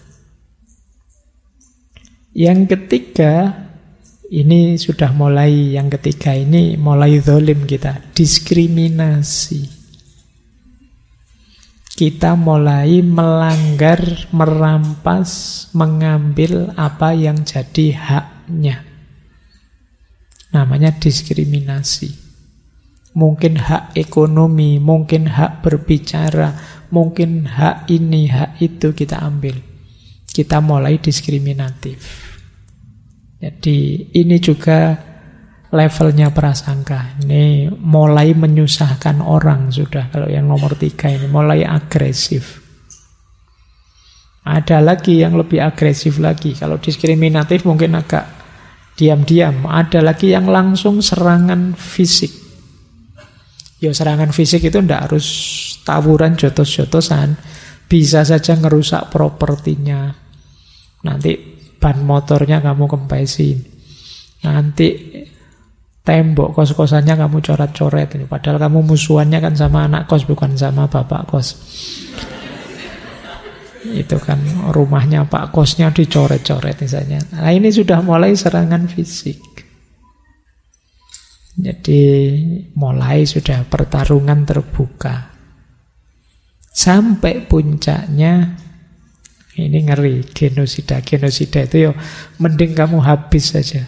Yang ketiga, ini sudah mulai, yang ketiga ini mulai zalim kita, diskriminasi. Kita mulai melanggar, merampas, mengambil apa yang jadi haknya. Namanya diskriminasi. Mungkin hak ekonomi, mungkin hak berbicara, mungkin hak ini, hak itu kita ambil. Kita mulai diskriminatif. Jadi ini juga levelnya prasangka. Ini mulai menyusahkan orang sudah. Kalau yang nomor 3 ini mulai agresif. Ada lagi yang lebih agresif lagi. Kalau diskriminatif mungkin agak diam-diam. Ada lagi yang langsung serangan fisik. Ya serangan fisik itu tidak harus tawuran jotos-jotosan. Bisa saja ngerusak propertinya. Nanti ban motornya kamu kempesin. Nanti tembok kos-kosannya kamu coret-coret. Padahal kamu musuhannya kan sama anak kos, bukan sama bapak kos. Itu kan rumahnya pak kosnya dicoret-coret misalnya. Nah ini sudah mulai serangan fisik. Jadi mulai sudah pertarungan terbuka. Sampai puncaknya ini ngeri, genosida. Genosida itu mending kamu habis saja.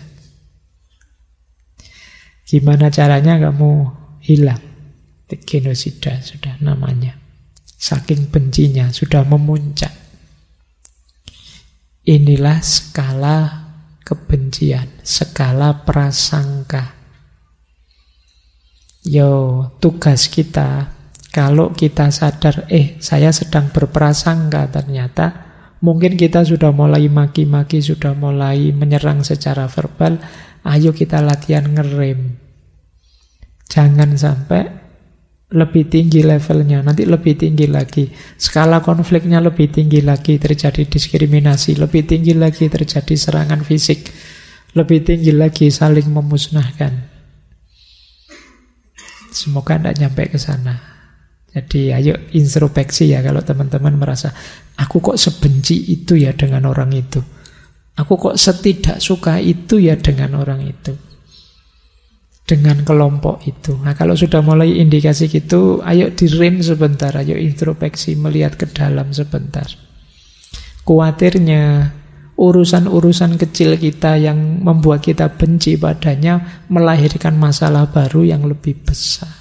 Gimana caranya kamu hilang? Genosida sudah namanya. Saking bencinya, sudah memuncak. Inilah skala kebencian, skala prasangka. Tugas kita, kalau kita sadar, saya sedang berprasangka ternyata, mungkin kita sudah mulai maki-maki, sudah mulai menyerang secara verbal. Ayo kita latihan ngerem. Jangan sampai lebih tinggi levelnya, nanti lebih tinggi lagi. Skala konfliknya lebih tinggi lagi, terjadi diskriminasi, lebih tinggi lagi terjadi serangan fisik, lebih tinggi lagi saling memusnahkan. Semoga tidak nyampe ke sana. Jadi ayo introspeksi ya kalau teman-teman merasa, aku kok sebenci itu ya dengan orang itu. Aku kok setidak suka itu ya dengan orang itu. Dengan kelompok itu. Nah kalau sudah mulai indikasi gitu, ayo direm sebentar, ayo introspeksi, melihat ke dalam sebentar. Kuatirnya urusan-urusan kecil kita yang membuat kita benci padanya melahirkan masalah baru yang lebih besar,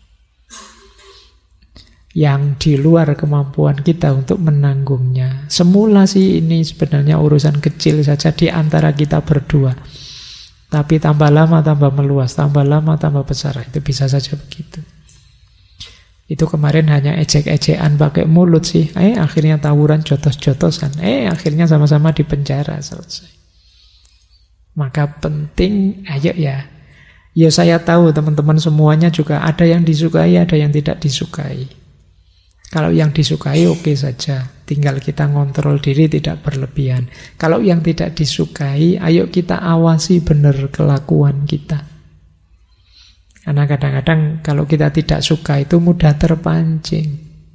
yang di luar kemampuan kita untuk menanggungnya. Semula sih ini sebenarnya urusan kecil saja di antara kita berdua, tapi tambah lama tambah meluas, tambah lama tambah besar. Itu bisa saja begitu. Itu kemarin hanya ejek-ejekan pakai mulut sih. Akhirnya tawuran jotos-jotosan. Akhirnya sama-sama di penjara, selesai. Maka penting, ayo ya. Ya saya tahu teman-teman semuanya juga ada yang disukai, ada yang tidak disukai. Kalau yang disukai oke saja. Tinggal kita ngontrol diri tidak berlebihan. Kalau yang tidak disukai, ayo kita awasi benar kelakuan kita. Karena kadang-kadang kalau kita tidak suka itu mudah terpancing.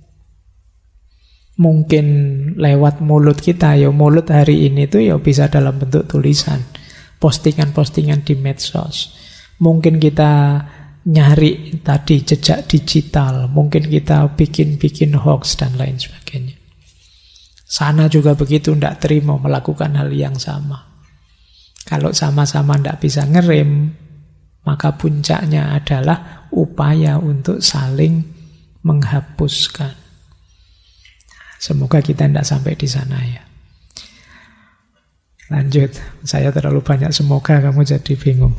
Mungkin lewat mulut kita, ya mulut hari ini tuh ya bisa dalam bentuk tulisan, postingan-postingan di medsos. Mungkin kita nyari tadi jejak digital, mungkin kita bikin hoax dan lain sebagainya. Sana juga begitu, tidak terima melakukan hal yang sama. Kalau sama-sama tidak bisa ngerem, maka puncaknya adalah upaya untuk saling menghapuskan. Semoga kita tidak sampai di sana ya. Lanjut, saya terlalu banyak semoga kamu jadi bingung.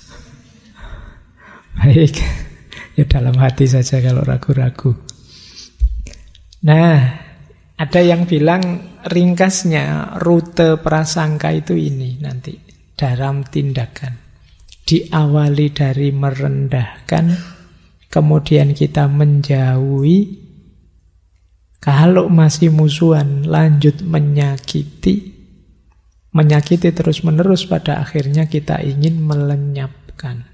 Baik, ya dalam hati saja kalau ragu-ragu. Nah, ada yang bilang ringkasnya rute prasangka itu ini nanti dalam tindakan. Diawali dari merendahkan, kemudian kita menjauhi, kalau masih musuhan lanjut menyakiti terus-menerus, pada akhirnya kita ingin melenyapkan.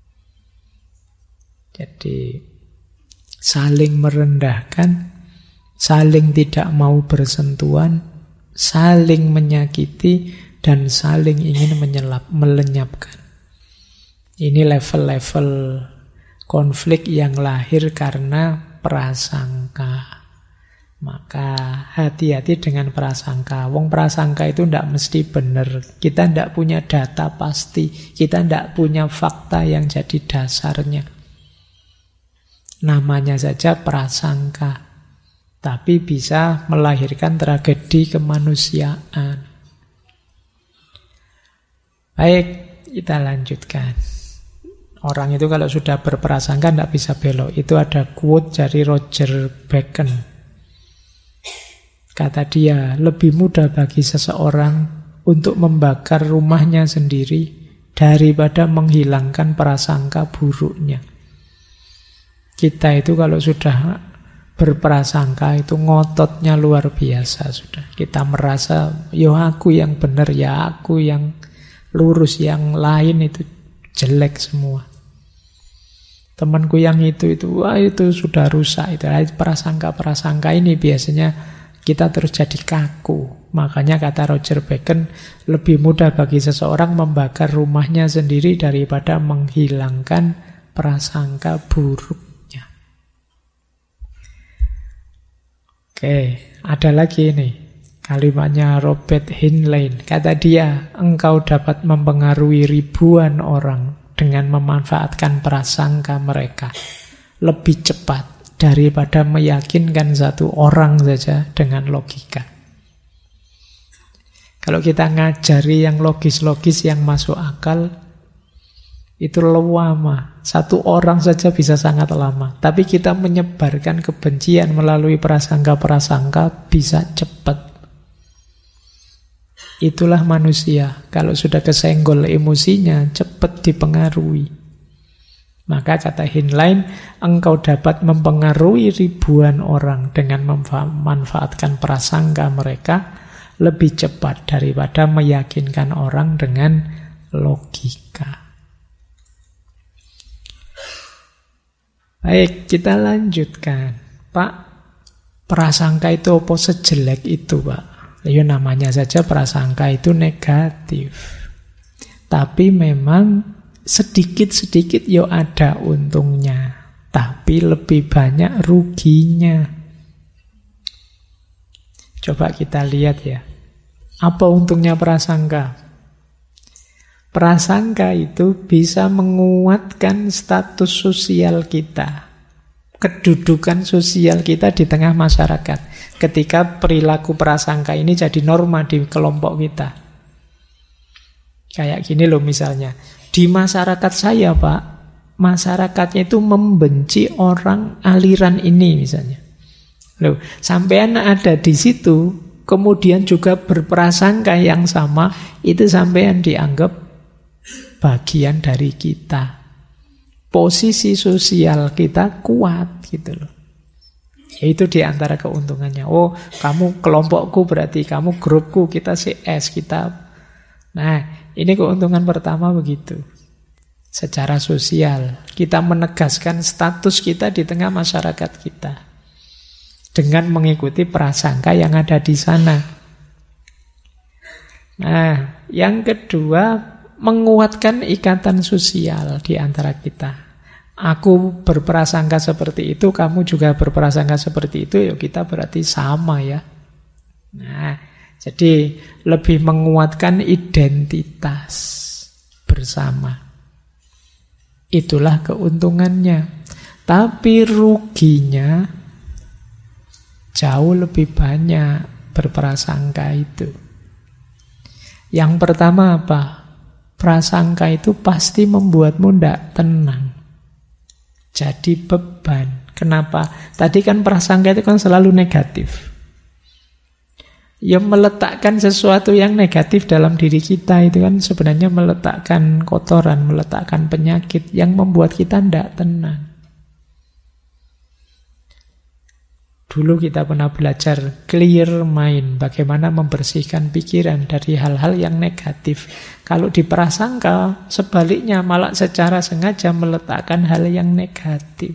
Jadi saling merendahkan, saling tidak mau bersentuhan, saling menyakiti, dan saling ingin melenyapkan. Ini level-level konflik yang lahir karena prasangka. Maka hati-hati dengan prasangka. Wong prasangka itu tidak mesti benar. Kita tidak punya data pasti. Kita tidak punya fakta yang jadi dasarnya. Namanya saja prasangka. Tapi bisa melahirkan tragedi kemanusiaan. Baik, kita lanjutkan. Orang itu kalau sudah berprasangka tidak bisa belok. Itu ada quote dari Roger Bacon. Kata dia, lebih mudah bagi seseorang untuk membakar rumahnya sendiri daripada menghilangkan prasangka buruknya. Kita itu kalau sudah berprasangka itu ngototnya luar biasa sudah. Kita merasa, ya aku yang benar, ya aku yang lurus, yang lain itu jelek semua. Temanku yang itu wah itu sudah rusak. Itu prasangka ini biasanya kita terus jadi kaku. Makanya kata Roger Bacon, lebih mudah bagi seseorang membakar rumahnya sendiri daripada menghilangkan prasangka buruknya. Oke, ada lagi nih kalimatnya Robert Heinlein. Kata dia, engkau dapat mempengaruhi ribuan orang dengan memanfaatkan prasangka mereka lebih cepat daripada meyakinkan satu orang saja dengan logika. Kalau kita ngajari yang logis-logis, yang masuk akal, itu lama. Satu orang saja bisa sangat lama. Tapi kita menyebarkan kebencian melalui prasangka-prasangka bisa cepat. Itulah manusia. Kalau sudah kesenggol emosinya, cepat dipengaruhi. Maka kata Heinlein, engkau dapat mempengaruhi ribuan orang dengan memanfaatkan prasangka mereka lebih cepat daripada meyakinkan orang dengan logika. Baik, kita lanjutkan. Pak, prasangka itu apa sejelek itu, Pak? Ya namanya saja prasangka itu negatif. Tapi memang sedikit-sedikit ya ada untungnya, tapi lebih banyak ruginya. Coba kita lihat ya. Apa untungnya prasangka? Prasangka itu bisa menguatkan status sosial kita, kedudukan sosial kita di tengah masyarakat. Ketika perilaku prasangka ini jadi norma di kelompok kita. Kayak gini loh misalnya. Di masyarakat saya, Pak, masyarakatnya itu membenci orang aliran ini misalnya. Loh, sampean ada di situ, kemudian juga berprasangka yang sama, itu sampean dianggap bagian dari kita. Posisi sosial kita kuat gitu loh. Itu di antara keuntungannya. Oh, kamu kelompokku berarti kamu grupku, kita CS, kita. Nah, ini keuntungan pertama begitu. Secara sosial, kita menegaskan status kita di tengah masyarakat kita dengan mengikuti prasangka yang ada di sana. Nah, yang kedua, menguatkan ikatan sosial di antara kita. Aku berprasangka seperti itu, kamu juga berprasangka seperti itu, ya kita berarti sama ya. Nah, jadi lebih menguatkan identitas bersama. Itulah keuntungannya. Tapi ruginya jauh lebih banyak berprasangka itu. Yang pertama apa? Prasangka itu pasti membuatmu tidak tenang. Jadi beban. Kenapa? Tadi kan prasangka itu kan selalu negatif. Ya meletakkan sesuatu yang negatif dalam diri kita itu kan sebenarnya meletakkan kotoran, meletakkan penyakit yang membuat kita tidak tenang. Dulu kita pernah belajar clear mind, bagaimana membersihkan pikiran dari hal-hal yang negatif. Kalau di prasangka, sebaliknya malah secara sengaja meletakkan hal yang negatif.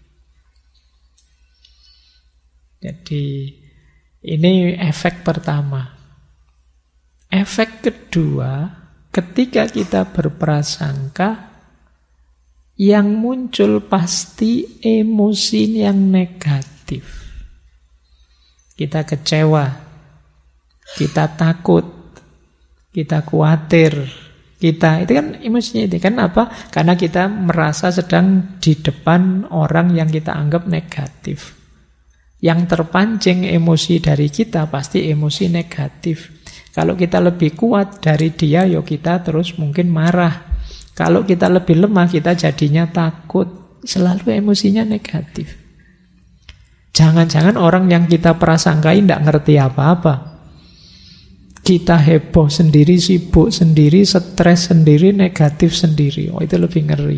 Jadi ini efek pertama. Efek kedua, ketika kita berprasangka, yang muncul pasti emosi yang negatif. Kita kecewa, kita takut, kita khawatir, itu kan emosinya itu kan apa? Karena kita merasa sedang di depan orang yang kita anggap negatif. Yang terpancing emosi dari kita pasti emosi negatif. Kalau kita lebih kuat dari dia, ya kita terus mungkin marah. Kalau kita lebih lemah, kita jadinya takut. Selalu emosinya negatif. Jangan-jangan orang yang kita prasangkai tidak ngerti apa-apa. Kita heboh sendiri, sibuk sendiri, stres sendiri, negatif sendiri. Oh, itu lebih ngeri.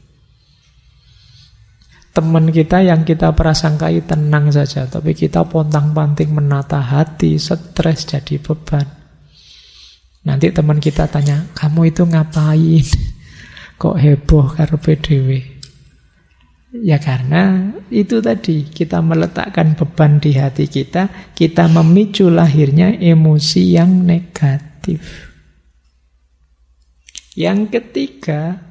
Teman kita yang kita prasangkai tenang saja, tapi kita pontang-panting menata hati, stres jadi beban. Nanti teman kita tanya, kamu itu ngapain? Kok heboh karepe dhewe? Ya karena itu tadi, kita meletakkan beban di hati kita memicu lahirnya emosi yang negatif. Yang ketiga,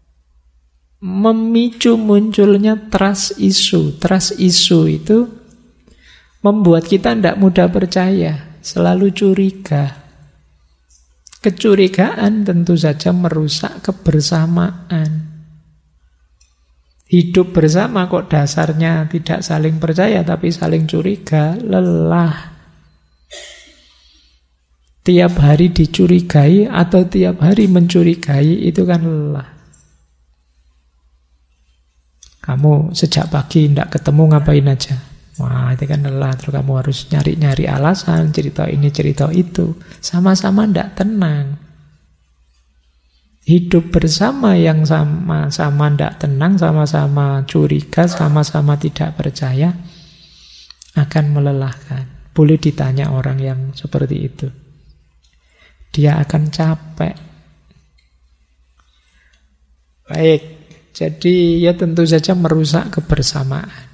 memicu munculnya trust issue. Trust issue itu membuat kita tidak mudah percaya, selalu curiga. Kecurigaan tentu saja merusak kebersamaan. Hidup bersama kok dasarnya tidak saling percaya tapi saling curiga, lelah. Tiap hari dicurigai atau tiap hari mencurigai itu kan lelah. Kamu sejak pagi tidak ketemu ngapain aja? Wah, itu kan lelah. Terus kamu harus nyari-nyari alasan, cerita ini, cerita itu. Sama-sama tidak tenang. hidup bersama yang sama-sama tidak tenang, sama-sama curiga, sama-sama tidak percaya, akan melelahkan. Boleh ditanya orang yang seperti itu. Dia akan capek. Baik, jadi ya tentu saja merusak kebersamaan.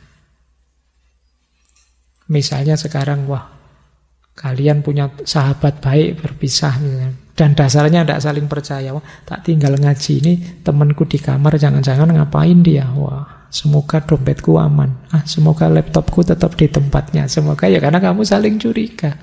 Misalnya sekarang, wah, kalian punya sahabat baik berpisah misalnya, dan dasarnya tidak saling percaya. Wah, tak tinggal ngaji ini, temanku di kamar, jangan-jangan ngapain dia? Wah, semoga dompetku aman. Semoga laptopku tetap di tempatnya. Semoga ya, karena kamu saling curiga.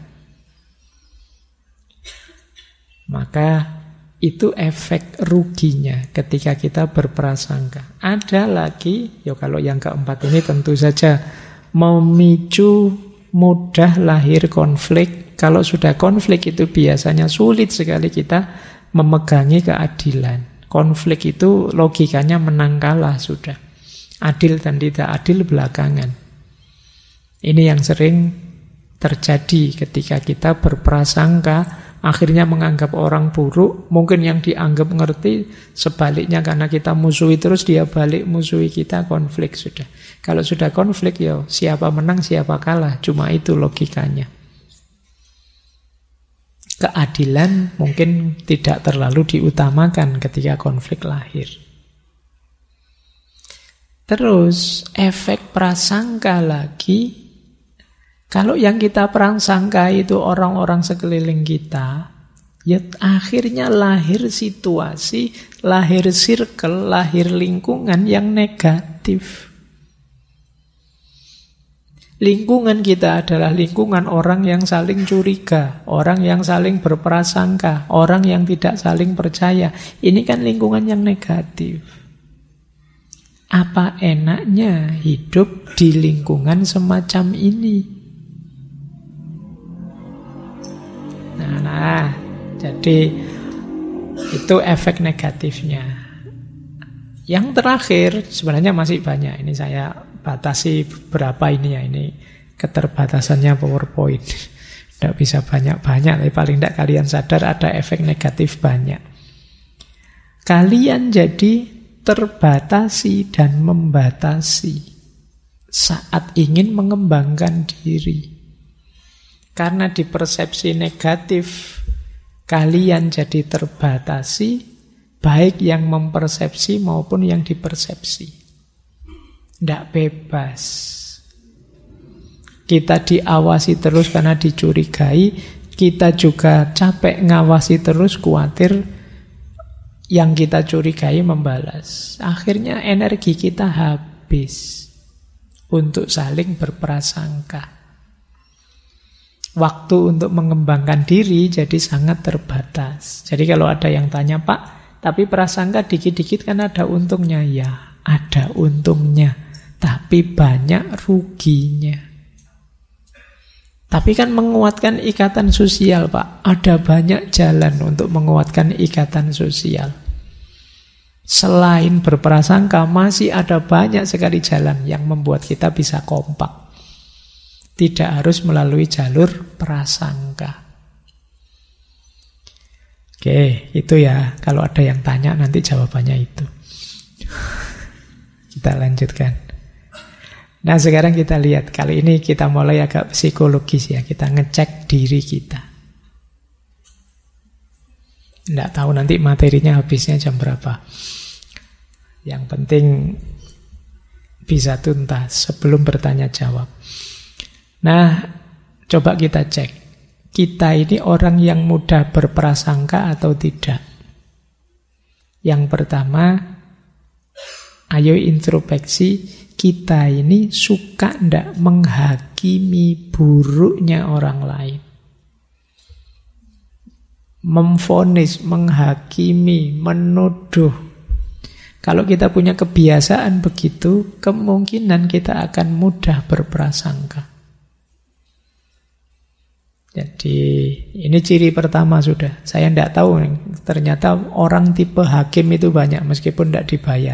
Maka itu efek ruginya ketika kita berprasangka. Ada lagi, ya kalau yang keempat ini tentu saja memicu mudah lahir konflik. Kalau sudah konflik itu biasanya sulit sekali kita memegangi keadilan. Konflik itu logikanya menang kalah sudah. Adil dan tidak adil belakangan. Ini yang sering terjadi ketika kita berprasangka, akhirnya menganggap orang buruk. Mungkin yang dianggap ngerti, sebaliknya karena kita musuhi terus, dia balik musuhi kita, konflik sudah. Kalau sudah konflik, ya siapa menang siapa kalah, cuma itu logikanya. Keadilan mungkin tidak terlalu diutamakan ketika konflik lahir. Terus efek prasangka lagi. Kalau yang kita prasangka itu orang-orang sekeliling kita, ya akhirnya lahir situasi, lahir circle, lahir lingkungan yang negatif. Lingkungan kita adalah lingkungan orang yang saling curiga, orang yang saling berprasangka, orang yang tidak saling percaya. Ini kan lingkungan yang negatif. Apa enaknya hidup di lingkungan semacam ini? Nah, jadi itu efek negatifnya. Yang terakhir sebenarnya masih banyak. Ini saya batasi berapa ini ya. Ini keterbatasannya PowerPoint. Tidak bisa banyak-banyak, tapi paling tidak kalian sadar ada efek negatif banyak. Kalian jadi terbatasi dan membatasi saat ingin mengembangkan diri. Karena di persepsi negatif kalian jadi terbatasi, baik yang mempersepsi maupun yang dipersepsi. Tidak bebas. Kita diawasi terus karena dicurigai, kita juga capek ngawasi terus, khawatir yang kita curigai membalas. Akhirnya energi kita habis untuk saling berprasangka. Waktu untuk mengembangkan diri jadi sangat terbatas. Jadi kalau ada yang tanya, Pak, tapi prasangka dikit-dikit kan ada untungnya. Ya, ada untungnya, tapi banyak ruginya. Tapi kan menguatkan ikatan sosial, Pak. Ada banyak jalan untuk menguatkan ikatan sosial. Selain berprasangka, masih ada banyak sekali jalan yang membuat kita bisa kompak. Tidak harus melalui jalur prasangka. Oke, itu ya. Kalau ada yang tanya nanti jawabannya itu. Kita lanjutkan. Nah, sekarang kita lihat. Kali ini kita mulai agak psikologis ya. Kita ngecek diri kita. Nggak tahu nanti materinya habisnya jam berapa. Yang penting bisa tuntas sebelum bertanya jawab. Nah, coba kita cek. Kita ini orang yang mudah berprasangka atau tidak? Yang pertama, ayo introspeksi. Kita ini suka ndak menghakimi buruknya orang lain. Memvonis, menghakimi, menuduh. Kalau kita punya kebiasaan begitu, kemungkinan kita akan mudah berprasangka. Jadi ini ciri pertama sudah. Saya tidak tahu, ternyata orang tipe hakim itu banyak meskipun tidak dibayar.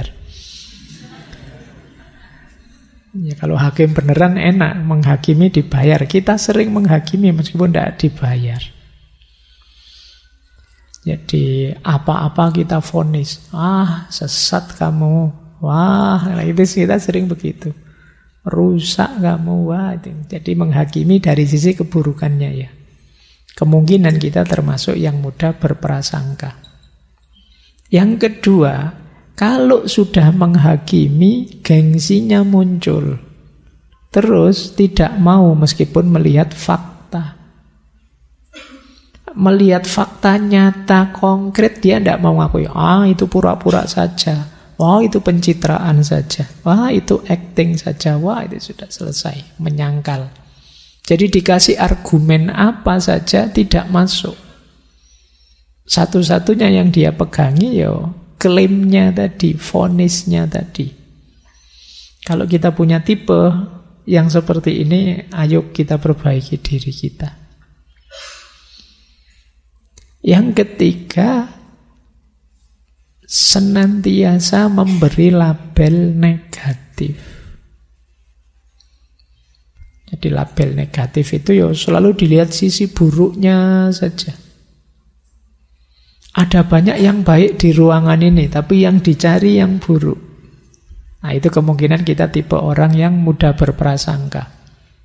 Ya, kalau hakim beneran enak, menghakimi dibayar. Kita sering menghakimi meskipun tidak dibayar. Jadi apa-apa kita vonis. Sesat kamu. Nah itu kita sering begitu. Rusak kamu. Jadi menghakimi dari sisi keburukannya ya. Kemungkinan kita termasuk yang mudah berprasangka. Yang kedua, kalau sudah menghakimi, gengsinya muncul. Terus tidak mau meskipun melihat fakta. Melihat fakta nyata, konkret, dia tidak mau ngakui. Itu pura-pura saja. Itu pencitraan saja. Itu acting saja. Itu sudah selesai. Menyangkal. Jadi dikasih argumen apa saja tidak masuk. Satu-satunya yang dia pegangi klaimnya tadi, vonisnya tadi. Kalau kita punya tipe yang seperti ini, ayo kita perbaiki diri kita. Yang ketiga, senantiasa memberi label negatif. Jadi label negatif itu selalu dilihat sisi buruknya saja. Ada banyak yang baik di ruangan ini, tapi yang dicari yang buruk. Nah itu kemungkinan kita tipe orang yang mudah berprasangka.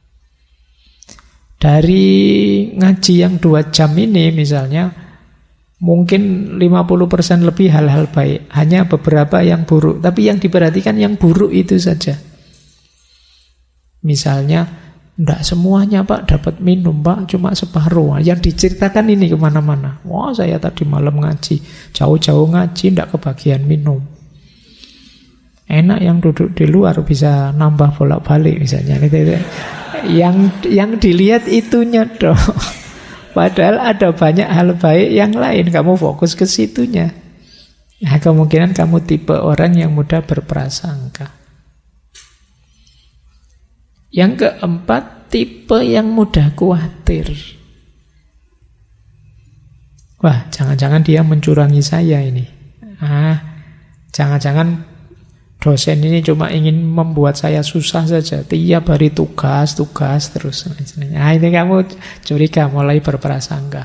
Dari ngaji yang 2 jam ini misalnya, mungkin 50% lebih hal-hal baik. Hanya beberapa yang buruk. Tapi yang diperhatikan yang buruk itu saja. Misalnya, tidak semuanya Pak dapat minum Pak, cuma separuh. Yang diceritakan ini kemana-mana. Saya tadi malam ngaji, jauh-jauh ngaji, tidak kebagian minum. Enak yang duduk di luar bisa nambah bolak-balik misalnya. Yang dilihat itunya dong. Padahal ada banyak hal baik yang lain. Kamu fokus ke situnya. Nah, kemungkinan kamu tipe orang yang mudah berprasangka. Yang keempat, tipe yang mudah khawatir. Jangan-jangan dia mencurangi saya ini. Jangan-jangan dosen ini cuma ingin membuat saya susah saja. Tiap hari tugas terus. Ini kamu curiga, mulai berprasangka.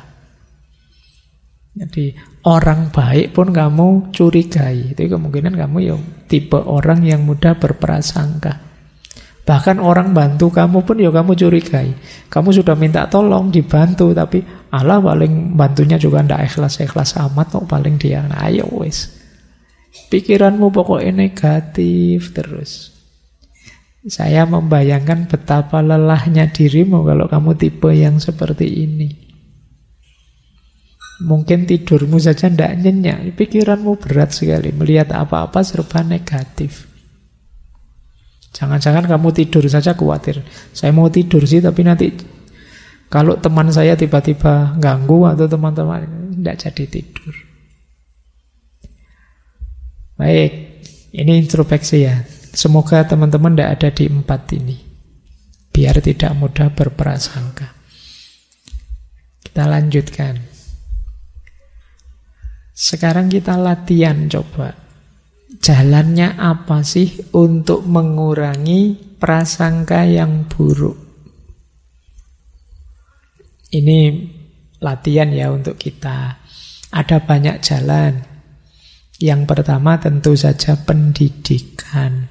Jadi orang baik pun kamu curigai. Itu kemungkinan kamu tipe orang yang mudah berprasangka. Bahkan orang bantu kamu pun kamu curigai. Kamu sudah minta tolong, dibantu, tapi paling bantunya juga tidak ikhlas-ikhlas amat kok paling dia. Ayo wis. Pikiranmu pokoknya negatif terus. Saya membayangkan betapa lelahnya dirimu kalau kamu tipe yang seperti ini. Mungkin tidurmu saja tidak nyenyak. Pikiranmu berat sekali. Melihat apa-apa serba negatif. Jangan-jangan kamu tidur saja khawatir. Saya mau tidur sih, tapi nanti kalau teman saya tiba-tiba ganggu atau teman-teman, tidak jadi tidur. Baik, ini introspeksi ya. Semoga teman-teman tidak ada di 4 ini. Biar tidak mudah berprasangka. Kita lanjutkan. Sekarang kita latihan coba. Jalannya apa sih untuk mengurangi prasangka yang buruk? Ini latihan ya untuk kita. Ada banyak jalan. Yang pertama tentu saja pendidikan.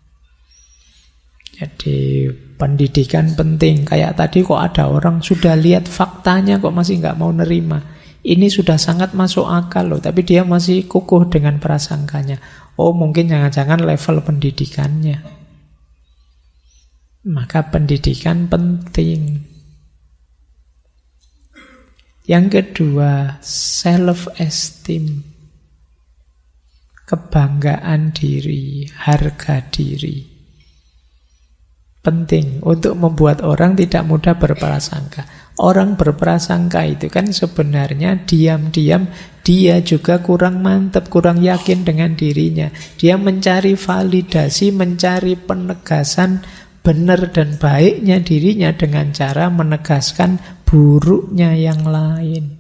Jadi pendidikan penting. Kayak tadi kok ada orang sudah lihat faktanya kok masih nggak mau nerima. Ini sudah sangat masuk akal loh, tapi dia masih kukuh dengan prasangkanya. Mungkin jangan-jangan level pendidikannya. Maka pendidikan penting. Yang kedua, self-esteem. Kebanggaan diri, harga diri. Penting untuk membuat orang tidak mudah berprasangka. Orang berprasangka itu kan sebenarnya diam-diam dia juga kurang mantap, kurang yakin dengan dirinya. Dia mencari validasi, mencari penegasan benar dan baiknya dirinya dengan cara menegaskan buruknya yang lain.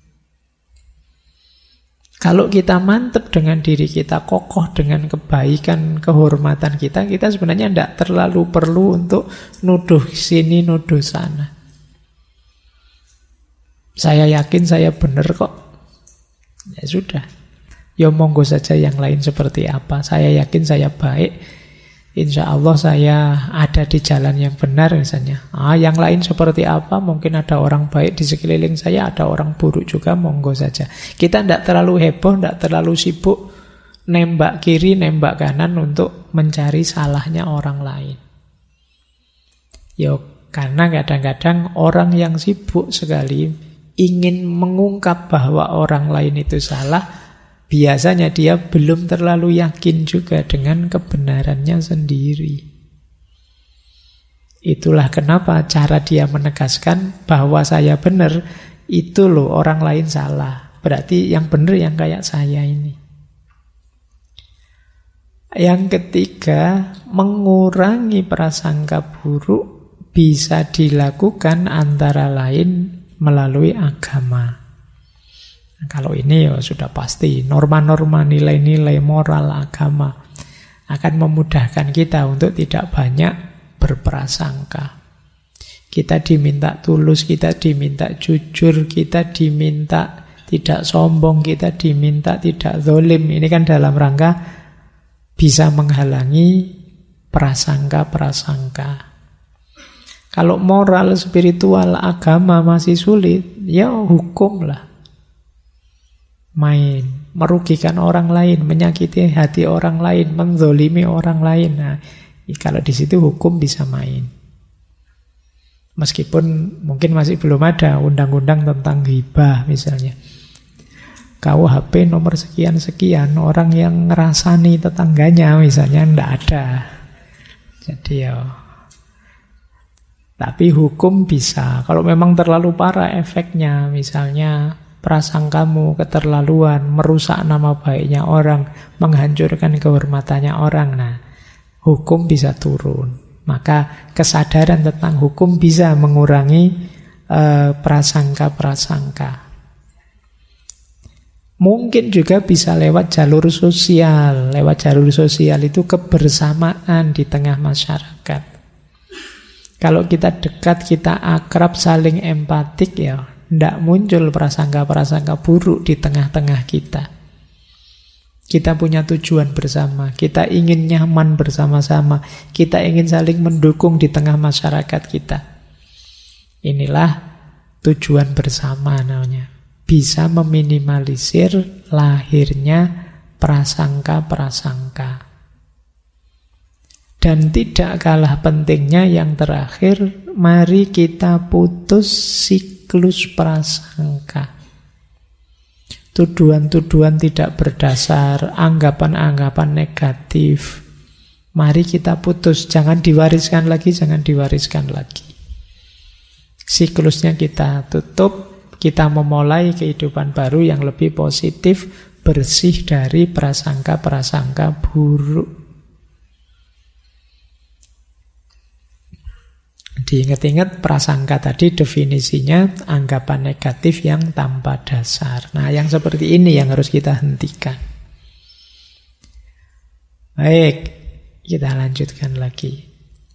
Kalau kita mantap dengan diri kita, kokoh dengan kebaikan, kehormatan kita sebenarnya tidak terlalu perlu untuk nuduh sini, nuduh sana. Saya yakin saya benar kok. Ya sudah. Ya monggo saja yang lain seperti apa. Saya yakin saya baik. Insya Allah saya ada di jalan yang benar misalnya. Yang lain seperti apa? Mungkin ada orang baik di sekeliling saya, ada orang buruk juga, monggo saja. Kita tidak terlalu heboh, tidak terlalu sibuk nembak kiri, nembak kanan untuk mencari salahnya orang lain. Karena kadang-kadang orang yang sibuk sekali ingin mengungkap bahwa orang lain itu salah, biasanya dia belum terlalu yakin juga dengan kebenarannya sendiri. Itulah kenapa cara dia menegaskan bahwa saya benar, itu loh orang lain salah. Berarti yang benar yang kayak saya ini. Yang ketiga, mengurangi prasangka buruk bisa dilakukan antara lain melalui agama. Nah, kalau ini sudah pasti norma-norma nilai-nilai moral agama akan memudahkan kita untuk tidak banyak berprasangka. Kita diminta tulus, kita diminta jujur, kita diminta tidak sombong, kita diminta tidak zalim. Ini kan dalam rangka bisa menghalangi prasangka-prasangka. Kalau moral, spiritual, agama masih sulit, ya hukumlah. Main, merugikan orang lain, menyakiti hati orang lain, menzolimi orang lain. Nah, kalau di situ hukum bisa main. Meskipun mungkin masih belum ada undang-undang tentang ghibah misalnya. KUHP nomor sekian-sekian, orang yang ngerasani tetangganya misalnya tidak ada. Jadi tapi hukum bisa. Kalau memang terlalu parah efeknya, misalnya prasangkamu keterlaluan, merusak nama baiknya orang, menghancurkan kehormatannya orang. Nah, hukum bisa turun. Maka kesadaran tentang hukum bisa mengurangi prasangka-prasangka. Mungkin juga bisa lewat jalur sosial. Lewat jalur sosial itu kebersamaan di tengah masyarakat. Kalau kita dekat, kita akrab, saling empatik, tidak muncul prasangka-prasangka buruk di tengah-tengah kita. Kita punya tujuan bersama, kita ingin nyaman bersama-sama, kita ingin saling mendukung di tengah masyarakat kita. Inilah tujuan bersama namanya. Bisa meminimalisir lahirnya prasangka-prasangka. Dan tidak kalah pentingnya yang terakhir, mari kita putus siklus prasangka. Tuduhan-tuduhan tidak berdasar, anggapan-anggapan negatif. Mari kita putus, jangan diwariskan lagi, jangan diwariskan lagi. Siklusnya kita tutup, kita memulai kehidupan baru yang lebih positif, bersih dari prasangka-prasangka buruk. Diingat-ingat prasangka tadi definisinya anggapan negatif yang tanpa dasar. Nah, yang seperti ini yang harus kita hentikan. Baik, kita lanjutkan lagi.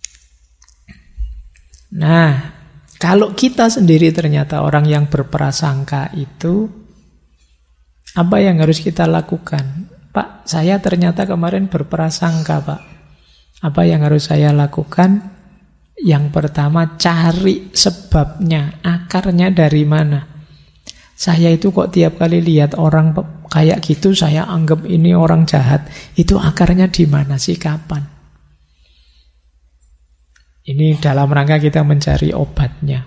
Nah, kalau kita sendiri ternyata orang yang berprasangka itu, apa yang harus kita lakukan? Pak, saya ternyata kemarin berprasangka, Pak. Apa yang harus saya lakukan? Yang pertama, cari sebabnya, akarnya dari mana. Saya itu kok tiap kali lihat orang kayak gitu, saya anggap ini orang jahat. Itu akarnya di mana sih, kapan? Ini dalam rangka kita mencari obatnya.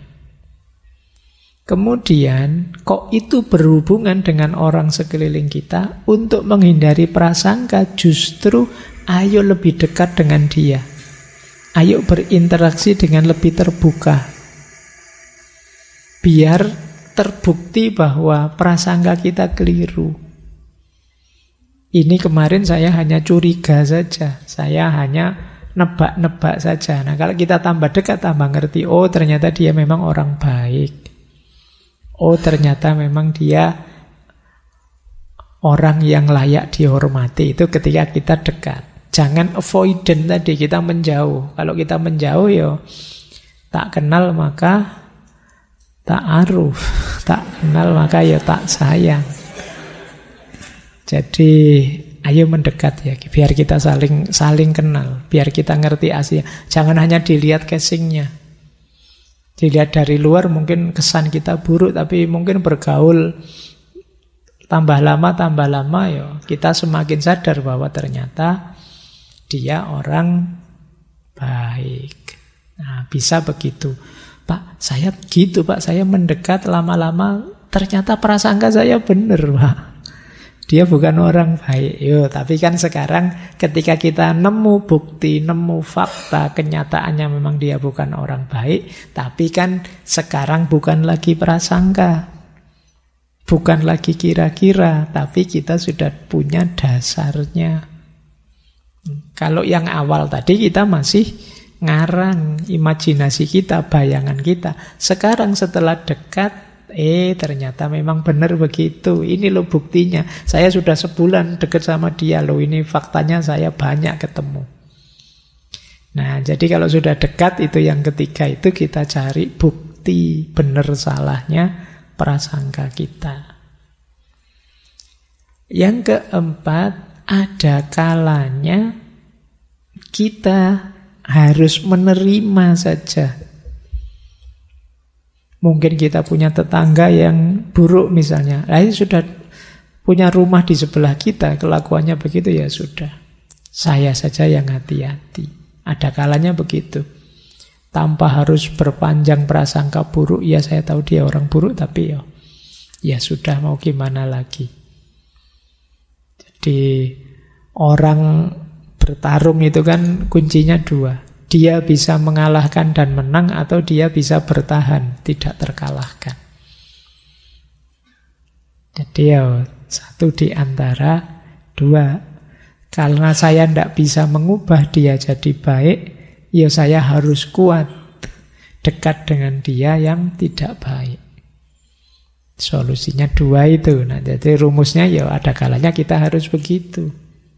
Kemudian, kok itu berhubungan dengan orang sekeliling kita? Untuk menghindari prasangka, justru ayo lebih dekat dengan dia. Ayo berinteraksi dengan lebih terbuka. Biar terbukti bahwa prasangka kita keliru. Ini kemarin saya hanya curiga saja. Saya hanya nebak-nebak saja. Nah, kalau kita tambah dekat, tambah ngerti. Oh, ternyata dia memang orang baik. Oh, ternyata memang dia orang yang layak dihormati. Itu ketika kita dekat. Jangan avoidant tadi, kita menjauh. Kalau kita menjauh, tak kenal maka tak aruf. Tak kenal maka tak sayang. Jadi ayo mendekat ya, biar kita saling kenal, biar kita ngerti Asia. Jangan hanya dilihat casingnya. Dilihat dari luar mungkin kesan kita buruk, tapi mungkin bergaul tambah lama ya kita semakin sadar bahwa ternyata dia orang baik. Nah, bisa begitu. Pak, saya gitu Pak, saya mendekat lama-lama ternyata prasangka saya benar Pak. Dia bukan orang baik. Tapi kan sekarang ketika kita nemu bukti, nemu fakta, kenyataannya memang dia bukan orang baik, tapi kan sekarang bukan lagi prasangka, bukan lagi kira-kira, tapi kita sudah punya dasarnya. Kalau yang awal tadi kita masih ngarang imajinasi kita, bayangan kita. Sekarang setelah dekat, ternyata memang benar begitu. Ini loh buktinya. Saya sudah sebulan dekat sama dia loh. Ini faktanya saya banyak ketemu. Nah, jadi kalau sudah dekat itu yang ketiga itu kita cari bukti benar salahnya prasangka kita. Yang keempat, ada kalanya kita harus menerima saja. Mungkin kita punya tetangga yang buruk misalnya. Sudah punya rumah di sebelah kita, kelakuannya begitu ya sudah. Saya saja yang hati-hati. Ada kalanya begitu. Tanpa harus berpanjang prasangka buruk. Ya saya tahu dia orang buruk, tapi ya sudah, mau gimana lagi. Jadi orang bertarung itu kan kuncinya dua. Dia bisa mengalahkan dan menang, atau dia bisa bertahan, tidak terkalahkan. Jadi satu di antara dua. Karena saya tidak bisa mengubah dia jadi baik, saya harus kuat dekat dengan dia yang tidak baik. Solusinya dua itu. Nah, jadi rumusnya ada kalanya kita harus begitu.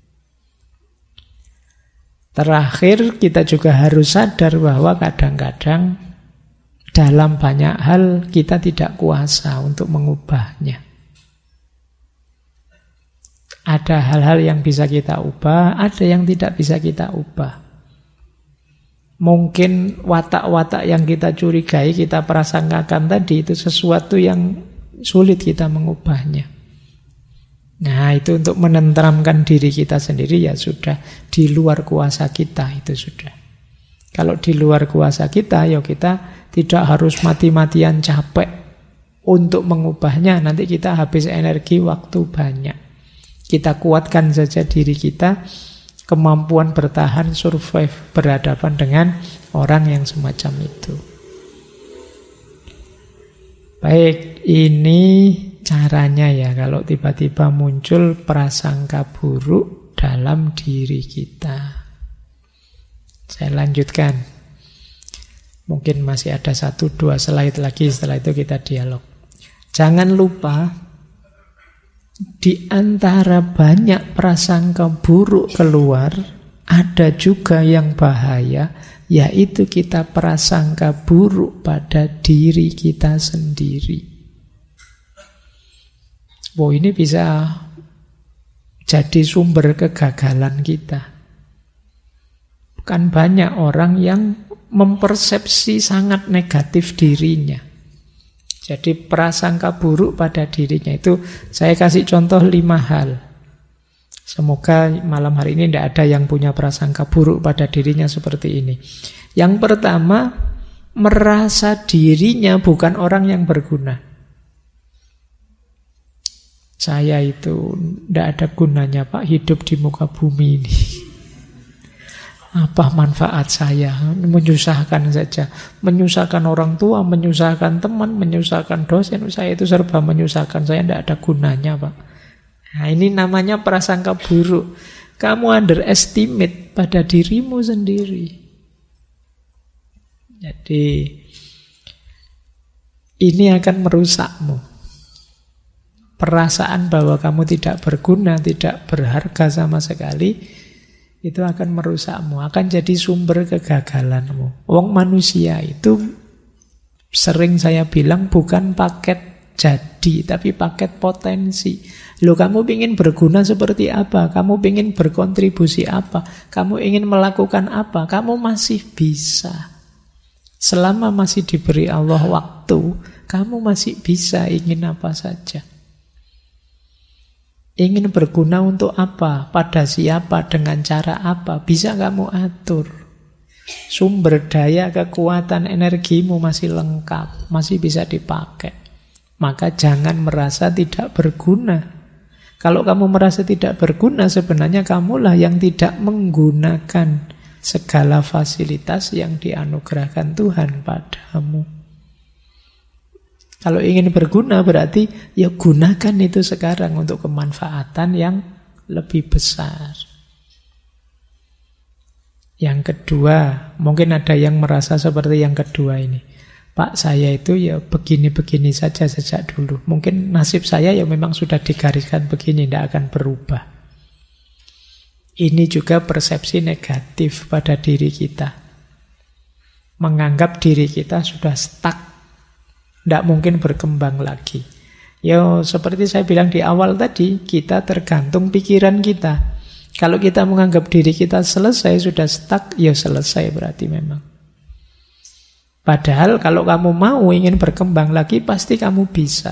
Terakhir, kita juga harus sadar bahwa kadang-kadang dalam banyak hal kita tidak kuasa untuk mengubahnya. Ada hal-hal yang bisa kita ubah, ada yang tidak bisa kita ubah. Mungkin watak-watak yang kita curigai, kita prasangkakan tadi, itu sesuatu yang sulit kita mengubahnya. Nah, itu untuk menenteramkan diri kita sendiri sudah di luar kuasa kita, itu sudah. Kalau di luar kuasa kita, kita tidak harus mati-matian capek untuk mengubahnya. Nanti kita habis energi, waktu banyak. Kita kuatkan saja diri kita, kemampuan bertahan, survive, berhadapan dengan orang yang semacam itu. Baik, ini caranya kalau tiba-tiba muncul prasangka buruk dalam diri kita. Saya lanjutkan. Mungkin masih ada 1-2 slide lagi, setelah itu kita dialog. Jangan lupa, di antara banyak prasangka buruk keluar, ada juga yang bahaya, yaitu kita prasangka buruk pada diri kita sendiri. Ini bisa jadi sumber kegagalan kita. Bukan banyak orang yang mempersepsi sangat negatif dirinya. Jadi prasangka buruk pada dirinya itu, saya kasih contoh 5 hal. Semoga malam hari ini tidak ada yang punya prasangka buruk pada dirinya seperti ini. Yang pertama, merasa dirinya bukan orang yang berguna. Saya itu tidak ada gunanya Pak hidup di muka bumi ini. Apa manfaat saya? Menyusahkan saja. Menyusahkan orang tua, menyusahkan teman, menyusahkan dosen. Saya itu serba menyusahkan. Saya tidak ada gunanya Pak. Nah, ini namanya prasangka buruk. Kamu underestimate pada dirimu sendiri. Jadi ini akan merusakmu. Perasaan bahwa kamu tidak berguna, tidak berharga sama sekali, itu akan merusakmu, akan jadi sumber kegagalanmu. Wong manusia itu sering saya bilang bukan paket jadi, tapi paket potensi. Loh, kamu ingin berguna seperti apa? Kamu ingin berkontribusi apa? Kamu ingin melakukan apa? Kamu masih bisa. Selama masih diberi Allah waktu, kamu masih bisa ingin apa saja. Ingin berguna untuk apa? Pada siapa? Dengan cara apa? Bisa kamu atur. Sumber daya, kekuatan, energimu masih lengkap, masih bisa dipakai. Maka jangan merasa tidak berguna. Kalau kamu merasa tidak berguna, sebenarnya kamulah yang tidak menggunakan segala fasilitas yang dianugerahkan Tuhan padamu. Kalau ingin berguna berarti ya gunakan itu sekarang untuk kemanfaatan yang lebih besar. Yang kedua, mungkin ada yang merasa seperti yang kedua ini. Pak, saya itu ya begini-begini saja sejak dulu. Mungkin nasib saya ya memang sudah digariskan begini, tidak akan berubah. Ini juga persepsi negatif pada diri kita. Menganggap diri kita sudah stuck, tidak mungkin berkembang lagi. Ya seperti saya bilang di awal tadi, kita tergantung pikiran kita. Kalau kita menganggap diri kita selesai, sudah stuck, ya selesai berarti memang. Padahal kalau kamu mau ingin berkembang lagi, pasti kamu bisa.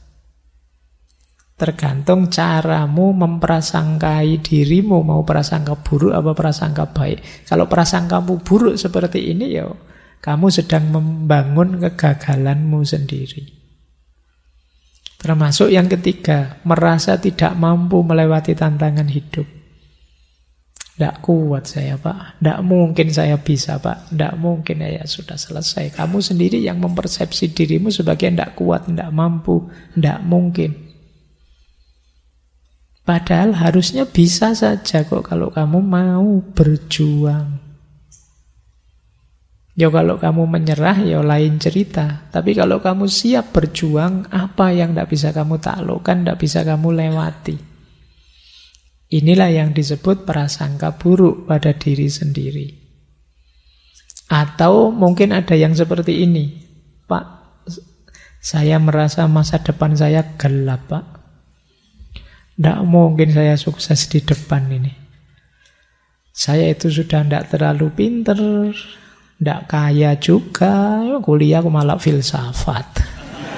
Tergantung caramu memprasangkai dirimu, mau prasangka buruk apa prasangka baik. Kalau prasangkamu buruk seperti ini, ya kamu sedang membangun kegagalanmu sendiri. Termasuk yang ketiga, merasa tidak mampu melewati tantangan hidup. Tidak kuat saya, Pak. Tidak mungkin saya bisa, Pak. Tidak mungkin, ya sudah selesai. Kamu sendiri yang mempersepsi dirimu sebagai tidak kuat, tidak mampu, tidak mungkin. Padahal harusnya bisa saja kok kalau kamu mau berjuang. Ya kalau kamu menyerah, ya lain cerita. Tapi kalau kamu siap berjuang, apa yang tidak bisa kamu taklukkan, tidak bisa kamu lewati. Inilah yang disebut prasangka buruk pada diri sendiri. Atau mungkin ada yang seperti ini. Pak, saya merasa masa depan saya gelap, Pak. Tidak mungkin saya sukses di depan ini. Saya itu sudah tidak terlalu pinter, tidak kaya juga, kuliah aku malah filsafat.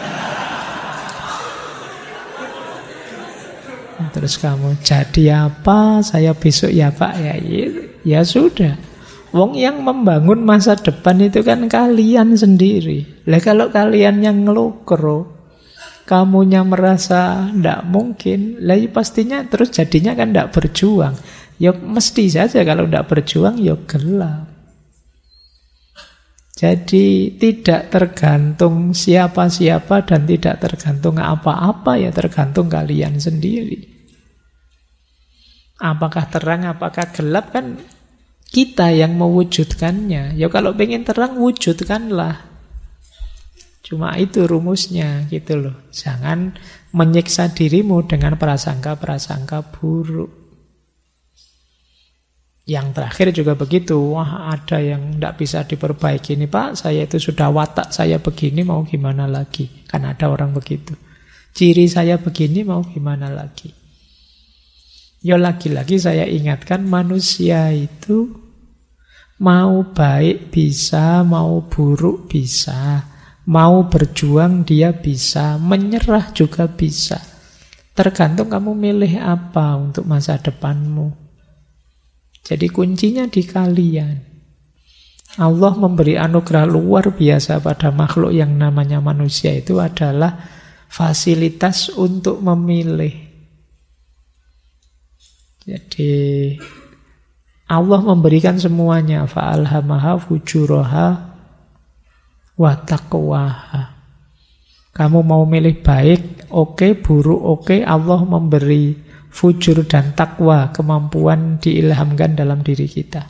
Terus kamu jadi apa? Saya besok ya Pak. Ya sudah. Wong yang membangun masa depan itu kan kalian sendiri. Lah kalau kalian yang ngelukro, kamunya merasa tidak mungkin, lah pastinya terus jadinya kan tidak berjuang. Ya mesti saja kalau tidak berjuang ya gelap. Jadi tidak tergantung siapa-siapa dan tidak tergantung apa-apa, ya tergantung kalian sendiri. Apakah terang, apakah gelap kan kita yang mewujudkannya. Ya kalau pengen terang, wujudkanlah. Cuma itu rumusnya gitu loh. Jangan menyiksa dirimu dengan prasangka-prasangka buruk. Yang terakhir juga begitu. Wah, ada yang tidak bisa diperbaiki nih Pak, saya itu sudah watak saya begini, mau gimana lagi. Kan ada orang begitu. Ciri saya begini, mau gimana lagi. Ya lagi-lagi saya ingatkan, manusia itu mau baik bisa, mau buruk bisa, mau berjuang dia bisa, menyerah juga bisa. Tergantung kamu milih apa untuk masa depanmu. Jadi kuncinya di kalian. Allah memberi anugerah luar biasa pada makhluk yang namanya manusia itu adalah fasilitas untuk memilih. Jadi Allah memberikan semuanya, fa'alhamaha fujuraha wa taqwaha. Kamu mau milih baik, oke, buruk, oke, Allah memberi fujur dan takwa, kemampuan diilhamkan dalam diri kita.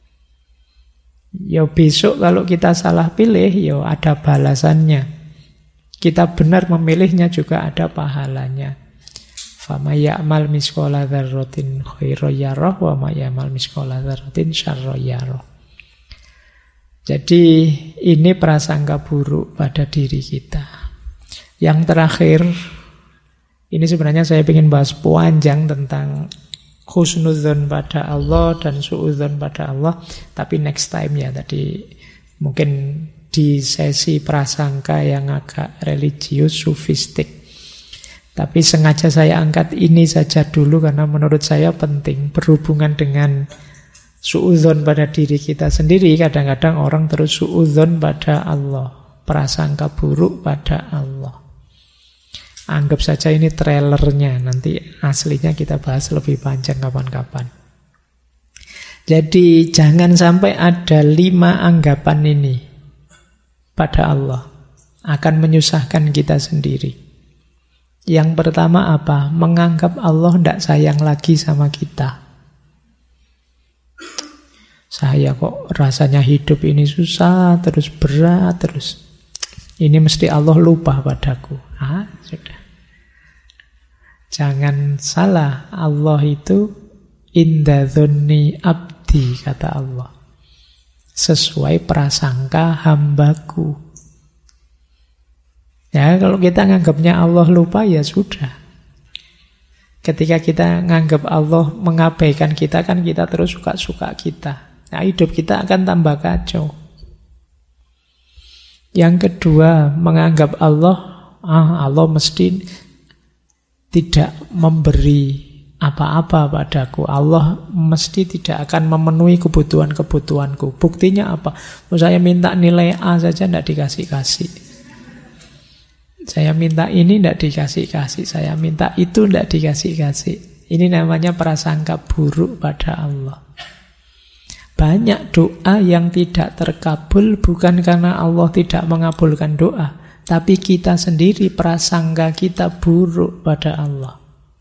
Ya besok kalau kita salah pilih, ya ada balasannya. Kita benar memilihnya juga ada pahalanya. Fama ya'mal misqala dzarratin khairan yarah wa ma ya'mal misqala dzarratin syarran yarah. Jadi ini prasangka buruk pada diri kita. Yang terakhir, ini sebenarnya saya ingin bahas panjang tentang husnudzon pada Allah dan suudzon pada Allah, tapi next time ya. Tadi mungkin di sesi prasangka yang agak religius, sufistik. Tapi sengaja saya angkat ini saja dulu karena menurut saya penting berhubungan dengan suudzon pada diri kita sendiri. Kadang-kadang orang terus suudzon pada Allah, prasangka buruk pada Allah. Anggap saja ini trailernya, nanti aslinya kita bahas lebih panjang kapan-kapan. Jadi jangan sampai ada 5 anggapan ini pada Allah, akan menyusahkan kita sendiri. Yang pertama apa? Menganggap Allah tidak sayang lagi sama kita. Saya kok rasanya hidup ini susah, terus berat, terus ini mesti Allah lupa padaku. Sudah. Jangan salah, Allah itu inda dzonni abdi, kata Allah. Sesuai prasangka hambaku. Ya, kalau kita nganggapnya Allah lupa, ya sudah. Ketika kita nganggap Allah mengabaikan kita, kan kita terus suka-suka kita. Nah, hidup kita akan tambah kacau. Yang kedua, menganggap Allah mesti tidak memberi apa-apa padaku. Allah mesti tidak akan memenuhi kebutuhan-kebutuhanku. Buktinya apa? Saya minta nilai A saja tidak dikasih-kasih. Saya minta ini tidak dikasih-kasih. Saya minta itu tidak dikasih-kasih. Ini namanya prasangka buruk pada Allah. Banyak doa yang tidak terkabul bukan karena Allah tidak mengabulkan doa, tapi kita sendiri prasangka kita buruk pada Allah.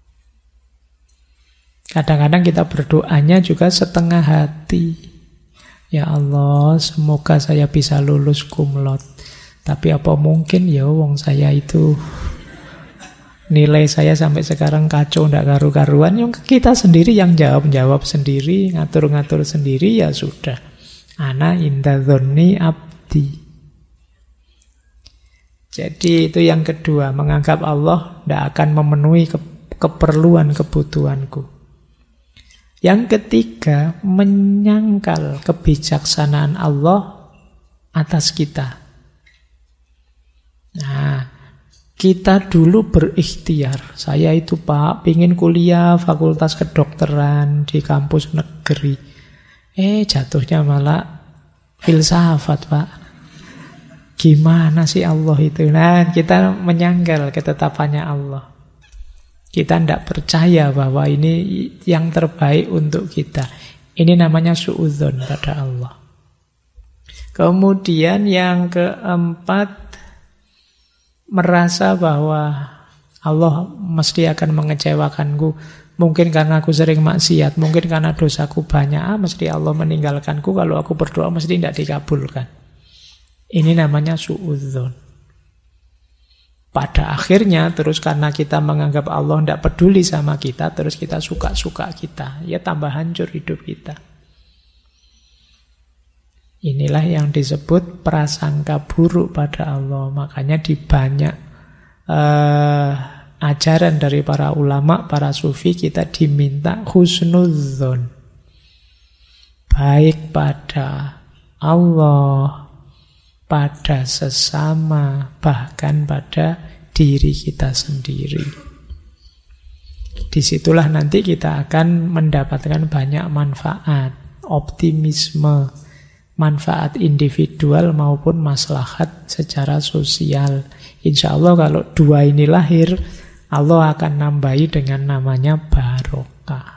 Kadang-kadang kita berdoanya juga setengah hati. Ya Allah, semoga saya bisa lulus cum laude. Tapi apa mungkin ya wong saya itu nilai saya sampai sekarang kacau, ndak karu-karuan. Yang kita sendiri yang jawab sendiri, ngatur-ngatur sendiri, ya sudah. Ana inda dzonni abdi. Jadi itu yang kedua, menganggap Allah tidak akan memenuhi keperluan kebutuhanku. Yang ketiga, menyangkal kebijaksanaan Allah atas kita. Nah, kita dulu berikhtiar. Saya itu Pak, pingin kuliah fakultas kedokteran di kampus negeri. Jatuhnya malah filsafat Pak. Gimana sih Allah itu? Nah, kita menyangkal ketetapannya Allah. Kita tidak percaya bahwa ini yang terbaik untuk kita. Ini namanya suudzon pada Allah. Kemudian yang keempat, merasa bahwa Allah mesti akan mengecewakanku. Mungkin karena aku sering maksiat, mungkin karena dosaku banyak, mesti Allah meninggalkanku. Kalau aku berdoa mesti tidak dikabulkan. Ini namanya suudzon. Pada akhirnya terus karena kita menganggap Allah tidak peduli sama kita, terus kita suka-suka kita, ya tambah hancur hidup kita. Inilah yang disebut prasangka buruk pada Allah. Makanya di banyak ajaran dari para ulama, para sufi, kita diminta husnudzon, baik pada Allah, pada sesama, bahkan pada diri kita sendiri. Disitulah nanti kita akan mendapatkan banyak manfaat, optimisme, manfaat individual maupun maslahat secara sosial. Insya Allah kalau dua ini lahir, Allah akan nambahi dengan namanya barokah.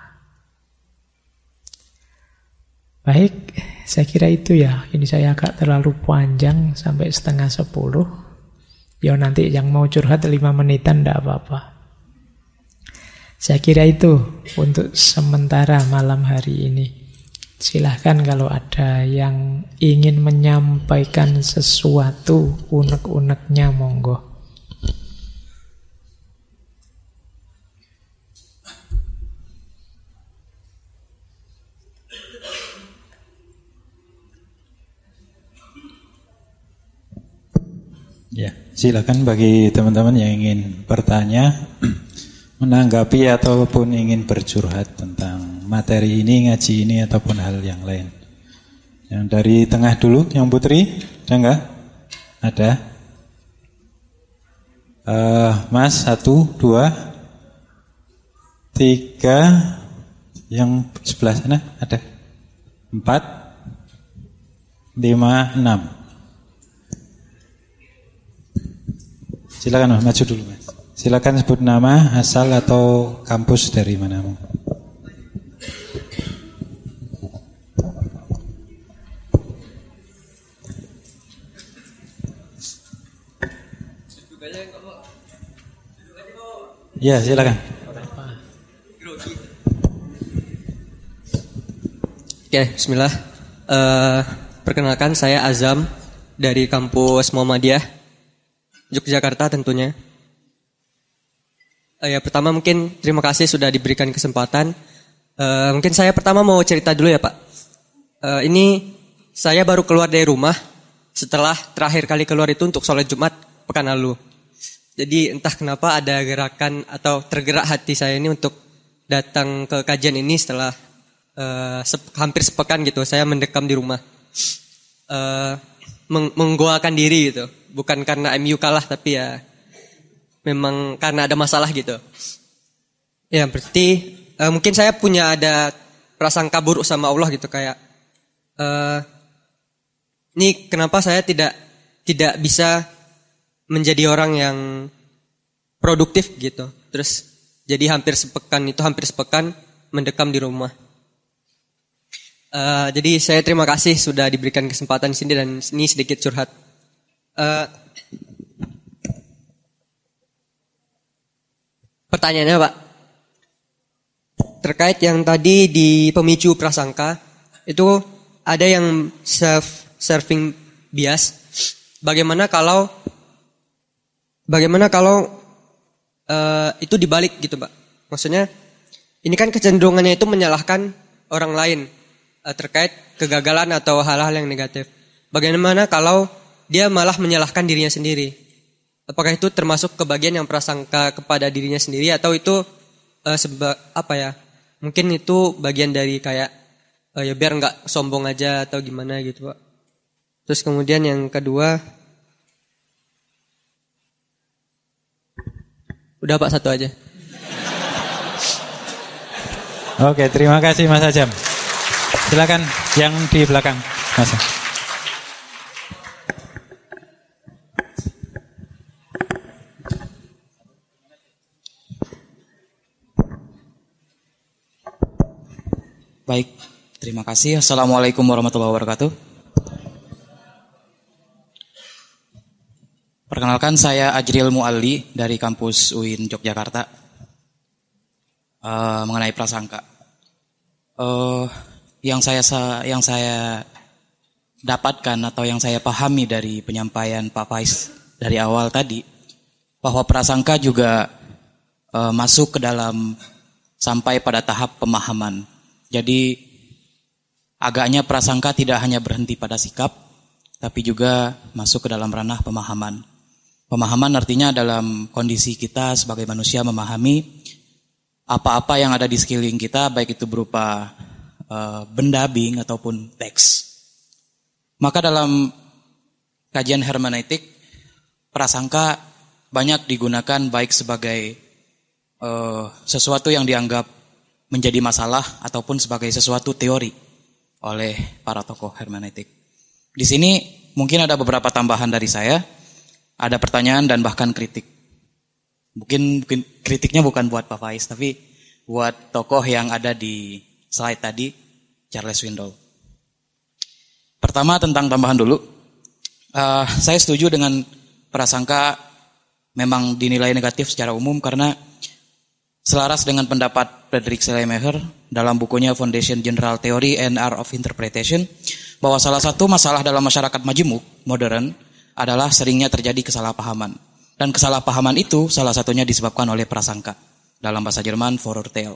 Baik, saya kira itu ya. Ini saya agak terlalu panjang sampai 9:30. Ya nanti yang mau curhat 5 menitan tidak apa-apa. Saya kira itu untuk sementara malam hari ini. Silahkan kalau ada yang ingin menyampaikan sesuatu, unek-uneknya monggo. Ya, silakan bagi teman-teman yang ingin bertanya, menanggapi ataupun ingin bercurhat tentang materi ini, ngaji ini ataupun hal yang lain. Yang dari tengah dulu, yang Putri, ada enggak? Ada. Mas, 1, 2, 3. Yang sebelah sana ada 4, 5, 6. Silakan Mas, maju dulu Mas. Silakan sebut nama, asal atau kampus dari mana. Ya, silakan. Oke, bismillah. Perkenalkan, saya Azam dari kampus Muhammadiyah Yogyakarta tentunya. Ya, pertama mungkin terima kasih sudah diberikan kesempatan. Mungkin saya pertama mau cerita dulu ya Pak. Ini saya baru keluar dari rumah setelah terakhir kali keluar itu untuk sholat Jumat pekan lalu. Jadi entah kenapa ada gerakan atau tergerak hati saya ini untuk datang ke kajian ini setelah hampir sepekan gitu saya mendekam di rumah. Menggoalkan diri gitu. Bukan karena MU kalah tapi ya memang karena ada masalah gitu. Ya berarti mungkin saya punya ada prasangka buruk sama Allah gitu kayak ini kenapa saya tidak bisa menjadi orang yang produktif gitu. Terus jadi hampir sepekan mendekam di rumah. Jadi saya terima kasih sudah diberikan kesempatan di sini dan ini sedikit curhat. Pertanyaannya Pak, terkait yang tadi di pemicu prasangka itu ada yang self-serving bias. Bagaimana kalau itu dibalik gitu Pak? Maksudnya ini kan kecenderungannya itu menyalahkan orang lain terkait kegagalan atau hal-hal yang negatif. Bagaimana kalau dia malah menyalahkan dirinya sendiri? Apakah itu termasuk kebagian yang prasangka kepada dirinya sendiri atau itu mungkin itu bagian dari kayak ya biar nggak sombong aja atau gimana gitu Pak. Terus kemudian yang kedua, udah Pak, satu aja. Oke, terima kasih Mas Ajam. Silakan yang di belakang, Mas. Baik, terima kasih. Assalamualaikum warahmatullahi wabarakatuh. Perkenalkan, saya Ajril Mualli dari kampus UIN Yogyakarta. Mengenai prasangka, yang saya dapatkan atau yang saya pahami dari penyampaian Pak Faiz dari awal tadi, bahwa prasangka juga masuk ke dalam sampai pada tahap pemahaman. Jadi agaknya prasangka tidak hanya berhenti pada sikap, tapi juga masuk ke dalam ranah pemahaman. Pemahaman artinya dalam kondisi kita sebagai manusia memahami apa-apa yang ada di sekeliling kita, baik itu berupa benda, being ataupun teks. Maka dalam kajian hermeneutik, prasangka banyak digunakan baik sebagai sesuatu yang dianggap menjadi masalah ataupun sebagai sesuatu teori oleh para tokoh hermeneutik. Di sini mungkin ada beberapa tambahan dari saya, ada pertanyaan dan bahkan kritik. Mungkin kritiknya bukan buat Pak Faiz, tapi buat tokoh yang ada di slide tadi, Charles Swindoll. Pertama tentang tambahan dulu, saya setuju dengan prasangka memang dinilai negatif secara umum karena selaras dengan pendapat Friedrich Schleiermacher dalam bukunya Foundation General Theory and Art of Interpretation, bahwa salah satu masalah dalam masyarakat majemuk modern adalah seringnya terjadi kesalahpahaman. Dan kesalahpahaman itu salah satunya disebabkan oleh prasangka. Dalam bahasa Jerman, Vorurteil.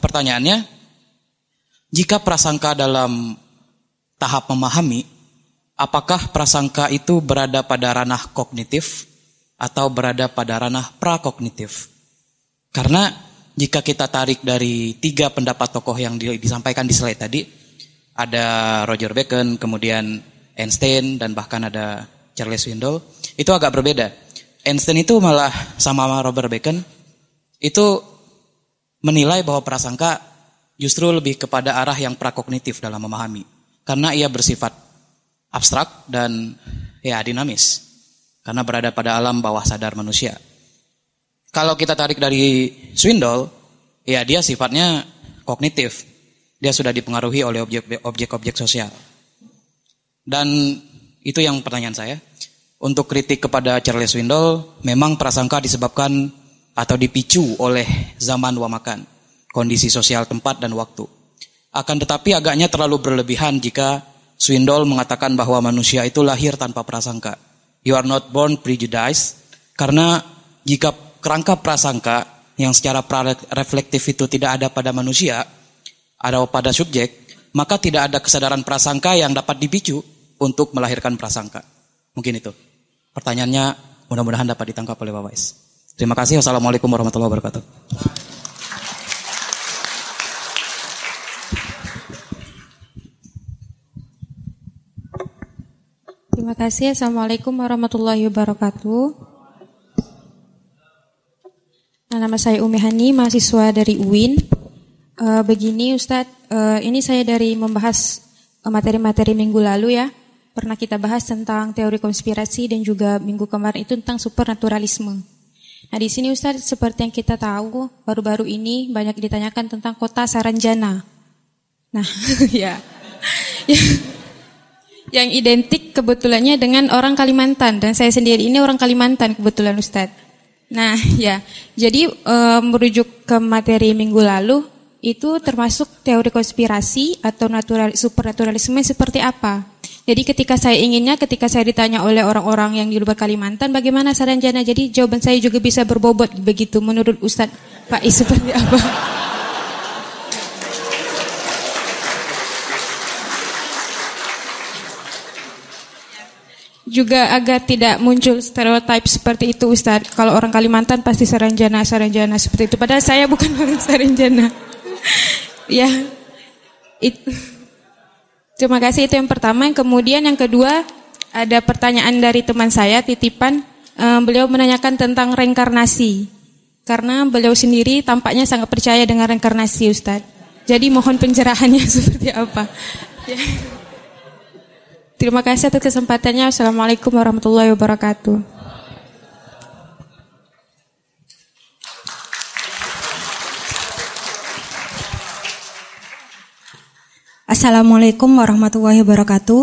Pertanyaannya, jika prasangka dalam tahap memahami, apakah prasangka itu berada pada ranah kognitif atau berada pada ranah prakognitif? Karena jika kita tarik dari 3 pendapat tokoh yang disampaikan di slide tadi, ada Roger Bacon, kemudian Einstein, dan bahkan ada Charles Swindoll, itu agak berbeda. Einstein itu malah sama Robert Bacon itu menilai bahwa prasangka justru lebih kepada arah yang prakognitif dalam memahami, karena ia bersifat abstrak dan ya dinamis, karena berada pada alam bawah sadar manusia. Kalau kita tarik dari Swindoll, ya dia sifatnya kognitif. Dia sudah dipengaruhi oleh objek-objek sosial. Dan itu yang pertanyaan saya. Untuk kritik kepada Charles Swindoll, memang prasangka disebabkan atau dipicu oleh zaman wamakan, kondisi sosial tempat dan waktu. Akan tetapi agaknya terlalu berlebihan jika Swindoll mengatakan bahwa manusia itu lahir tanpa prasangka. You are not born prejudiced, karena jika kerangka prasangka yang secara reflektif itu tidak ada pada manusia, ada pada subjek, maka tidak ada kesadaran prasangka yang dapat dipicu untuk melahirkan prasangka. Mungkin itu. Pertanyaannya mudah-mudahan dapat ditangkap oleh Pak Faiz. Terima kasih. Wassalamualaikum warahmatullahi wabarakatuh. Terima kasih. Assalamualaikum warahmatullahi wabarakatuh. Nama saya Umi Hani, mahasiswa dari UIN. Begini Ustadz, ini saya dari membahas materi-materi minggu lalu ya. Pernah kita bahas tentang teori konspirasi dan juga minggu kemarin itu tentang supernaturalisme. Nah di sini Ustadz, seperti yang kita tahu, baru-baru ini banyak ditanyakan tentang kota Saranjana. Nah ya, yang identik kebetulannya dengan orang Kalimantan, dan saya sendiri ini orang Kalimantan kebetulan Ustadz. Nah ya, jadi merujuk ke materi minggu lalu, itu termasuk teori konspirasi atau supernaturalisme seperti apa? Jadi ketika saya ditanya oleh orang-orang yang di luar Kalimantan, bagaimana Saranjana? Jadi jawaban saya juga bisa berbobot begitu. Menurut Ustadz Faiz seperti apa? Juga agar tidak muncul stereotip seperti itu Ustadz. Kalau orang Kalimantan pasti Saranjana seperti itu. Padahal saya bukan orang Saranjana. Ya, itu. Terima kasih, itu yang pertama. Yang kemudian yang kedua, ada pertanyaan dari teman saya titipan. Beliau menanyakan tentang reinkarnasi. Karena beliau sendiri tampaknya sangat percaya dengan reinkarnasi Ustadz. Jadi mohon pencerahannya seperti apa. Ya. Terima kasih atas kesempatannya. Assalamualaikum warahmatullahi wabarakatuh. Assalamualaikum warahmatullahi wabarakatuh.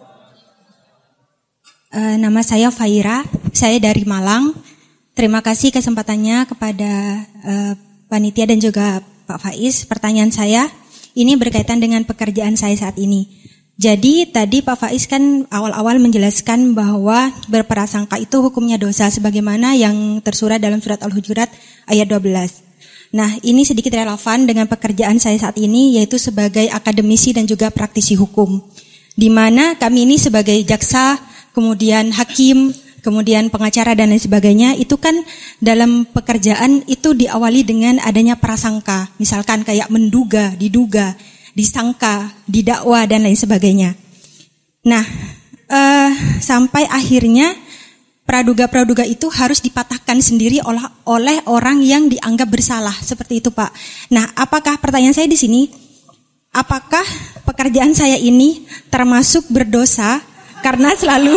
Nama saya Faira, saya dari Malang. Terima kasih kesempatannya kepada panitia dan juga Pak Faiz. Pertanyaan saya ini berkaitan dengan pekerjaan saya saat ini. Jadi tadi Pak Faiz kan awal-awal menjelaskan bahwa berprasangka itu hukumnya dosa sebagaimana yang tersurat dalam surat Al-Hujurat ayat 12. Nah, ini sedikit relevan dengan pekerjaan saya saat ini, yaitu sebagai akademisi dan juga praktisi hukum. Di mana kami ini sebagai jaksa, kemudian hakim, kemudian pengacara dan lain sebagainya, itu kan dalam pekerjaan itu diawali dengan adanya prasangka. Misalkan kayak menduga, diduga, disangka, didakwa dan lain sebagainya. Nah, sampai akhirnya praduga-praduga itu harus dipatahkan sendiri oleh orang yang dianggap bersalah, seperti itu Pak. Nah, apakah pertanyaan saya di sini, apakah pekerjaan saya ini termasuk berdosa karena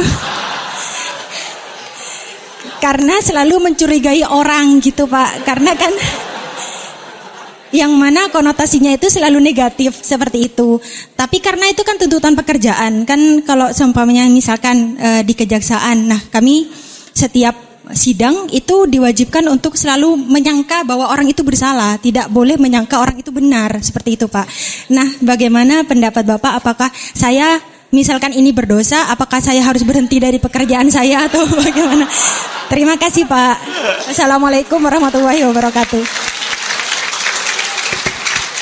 selalu mencurigai orang gitu Pak? Karena kan yang mana konotasinya itu selalu negatif seperti itu. Tapi karena itu kan tuntutan pekerjaan. Kan kalau seumpamanya misalkan di kejaksaan, nah kami setiap sidang itu diwajibkan untuk selalu menyangka bahwa orang itu bersalah, tidak boleh menyangka orang itu benar, seperti itu Pak. Nah, bagaimana pendapat Bapak, apakah saya misalkan ini berdosa, apakah saya harus berhenti dari pekerjaan saya atau bagaimana? Terima kasih Pak. Assalamualaikum warahmatullahi wabarakatuh.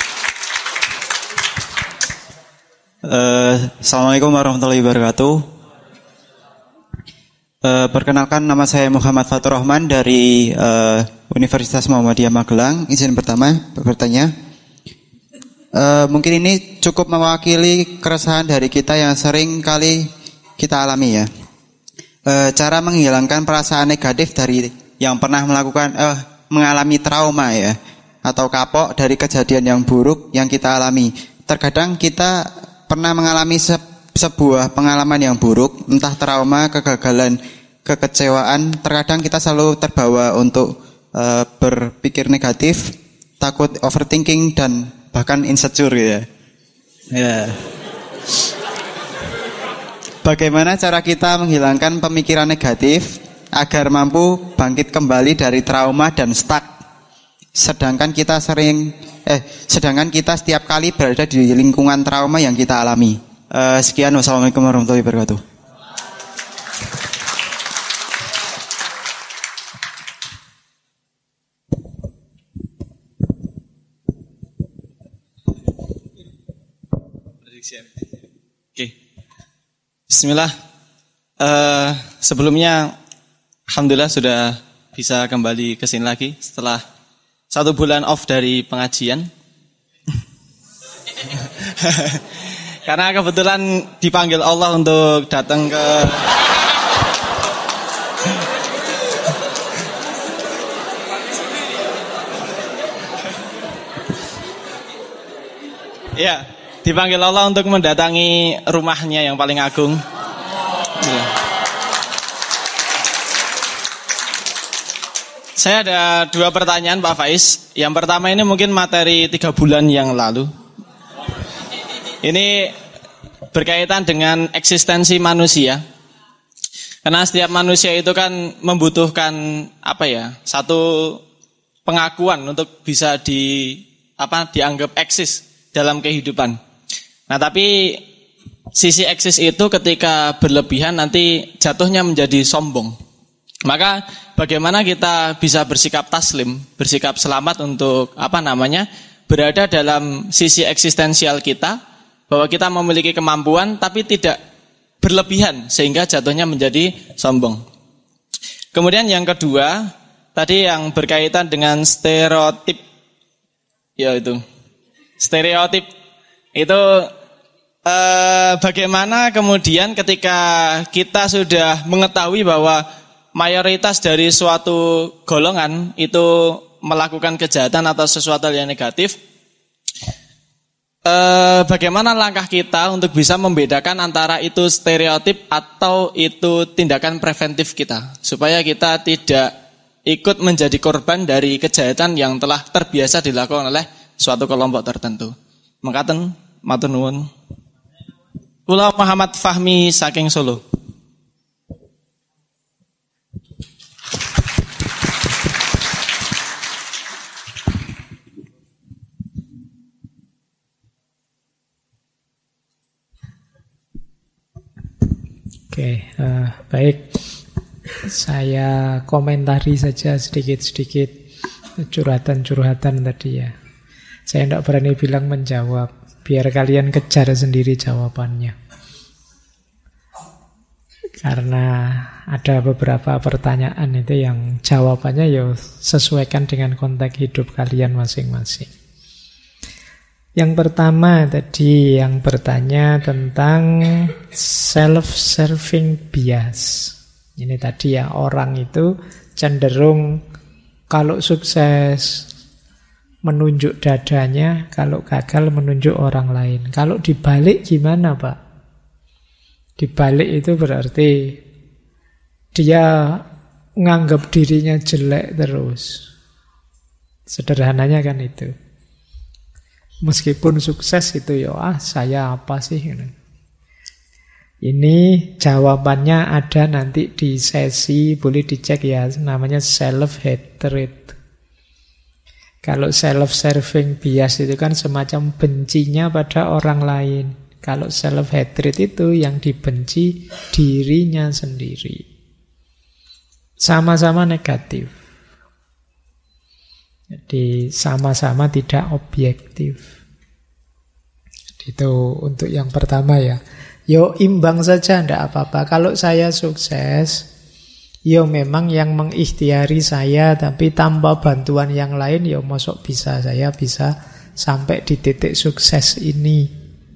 Assalamualaikum warahmatullahi wabarakatuh. Perkenalkan, nama saya Muhammad Fatur Rahman dari Universitas Muhammadiyah Magelang. Izin pertama bertanya. Mungkin ini cukup mewakili keresahan dari kita yang sering kali kita alami ya. Cara menghilangkan perasaan negatif dari yang pernah mengalami trauma ya, atau kapok dari kejadian yang buruk yang kita alami. Terkadang kita pernah mengalami sebuah pengalaman yang buruk, entah trauma, kegagalan, kekecewaan. Terkadang kita selalu terbawa untuk berpikir negatif, takut overthinking, dan bahkan insecure ya. Bagaimana cara kita menghilangkan pemikiran negatif agar mampu bangkit kembali dari trauma dan stuck? Sedangkan kita setiap kali berada di lingkungan trauma yang kita alami. Sekian, wassalamualaikum warahmatullahi wabarakatuh. Oke. Bismillah. Sebelumnya alhamdulillah sudah bisa kembali ke sini lagi setelah 1 bulan off dari pengajian. Karena kebetulan dipanggil Allah untuk datang ke ya, dipanggil Allah untuk mendatangi rumahnya yang paling agung. Ya. Saya ada 2 pertanyaan Pak Faiz. Yang pertama ini mungkin materi 3 bulan yang lalu. Ini berkaitan dengan eksistensi manusia. Karena setiap manusia itu kan membutuhkan satu pengakuan untuk bisa dianggap eksis dalam kehidupan. Nah, tapi sisi eksis itu ketika berlebihan nanti jatuhnya menjadi sombong. Maka bagaimana kita bisa bersikap taslim, bersikap selamat untuk berada dalam sisi eksistensial kita, bahwa kita memiliki kemampuan tapi tidak berlebihan sehingga jatuhnya menjadi sombong. Kemudian yang kedua, tadi yang berkaitan dengan stereotip. Stereotip itu bagaimana kemudian ketika kita sudah mengetahui bahwa mayoritas dari suatu golongan itu melakukan kejahatan atau sesuatu yang negatif, bagaimana langkah kita untuk bisa membedakan antara itu stereotip atau itu tindakan preventif kita, supaya kita tidak ikut menjadi korban dari kejahatan yang telah terbiasa dilakukan oleh suatu kelompok tertentu. Mekaten matur nuwun. Kula Muhammad Fahmi saking Solo. Oke, baik. Saya komentari saja sedikit-sedikit curhatan-curhatan tadi ya. Saya tidak berani bilang menjawab, biar kalian kejar sendiri jawabannya. Karena ada beberapa pertanyaan itu yang jawabannya ya sesuaikan dengan konteks hidup kalian masing-masing. Yang pertama tadi yang bertanya tentang self-serving bias. Ini tadi ya, orang itu cenderung kalau sukses menunjuk dadanya, kalau gagal menunjuk orang lain. Kalau dibalik gimana Pak? Dibalik itu berarti dia nganggap dirinya jelek terus. Sederhananya kan itu. Meskipun sukses itu ya, saya apa sih? Ini jawabannya ada nanti di sesi, boleh dicek ya, namanya self-hatred. Kalau self-serving bias itu kan semacam bencinya pada orang lain. Kalau self-hatred itu yang dibenci dirinya sendiri. Sama-sama negatif. Jadi sama-sama tidak objektif. Itu untuk yang pertama ya. Yo imbang saja, tidak apa-apa. Kalau saya sukses, Ya memang yang mengikhtiari saya, tapi tanpa bantuan yang lain ya mosok saya bisa sampai di titik sukses ini.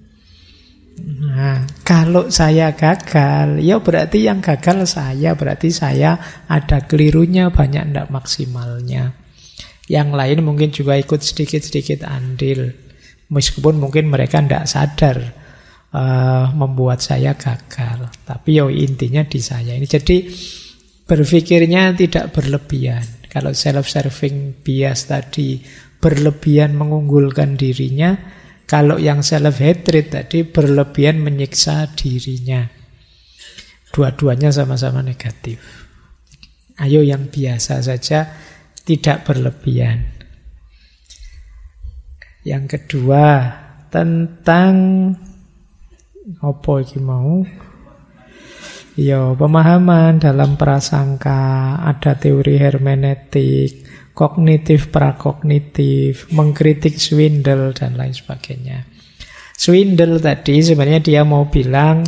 Nah, kalau saya gagal, ya berarti yang gagal saya, berarti saya ada kelirunya, banyak ndak maksimalnya. Yang lain mungkin juga ikut sedikit-sedikit andil, meskipun mungkin mereka ndak sadar membuat saya gagal. Tapi ya intinya di saya ini. Jadi berpikirnya tidak berlebihan. Kalau self-serving bias tadi berlebihan mengunggulkan dirinya, kalau yang self-hatred tadi berlebihan menyiksa dirinya. Dua-duanya sama-sama negatif. Ayo yang biasa saja, tidak berlebihan. Yang kedua, tentang apa iki mau? Ya, pemahaman dalam prasangka, ada teori hermeneutik, kognitif, prakognitif, mengkritik swindle, dan lain sebagainya. Swindle tadi sebenarnya dia mau bilang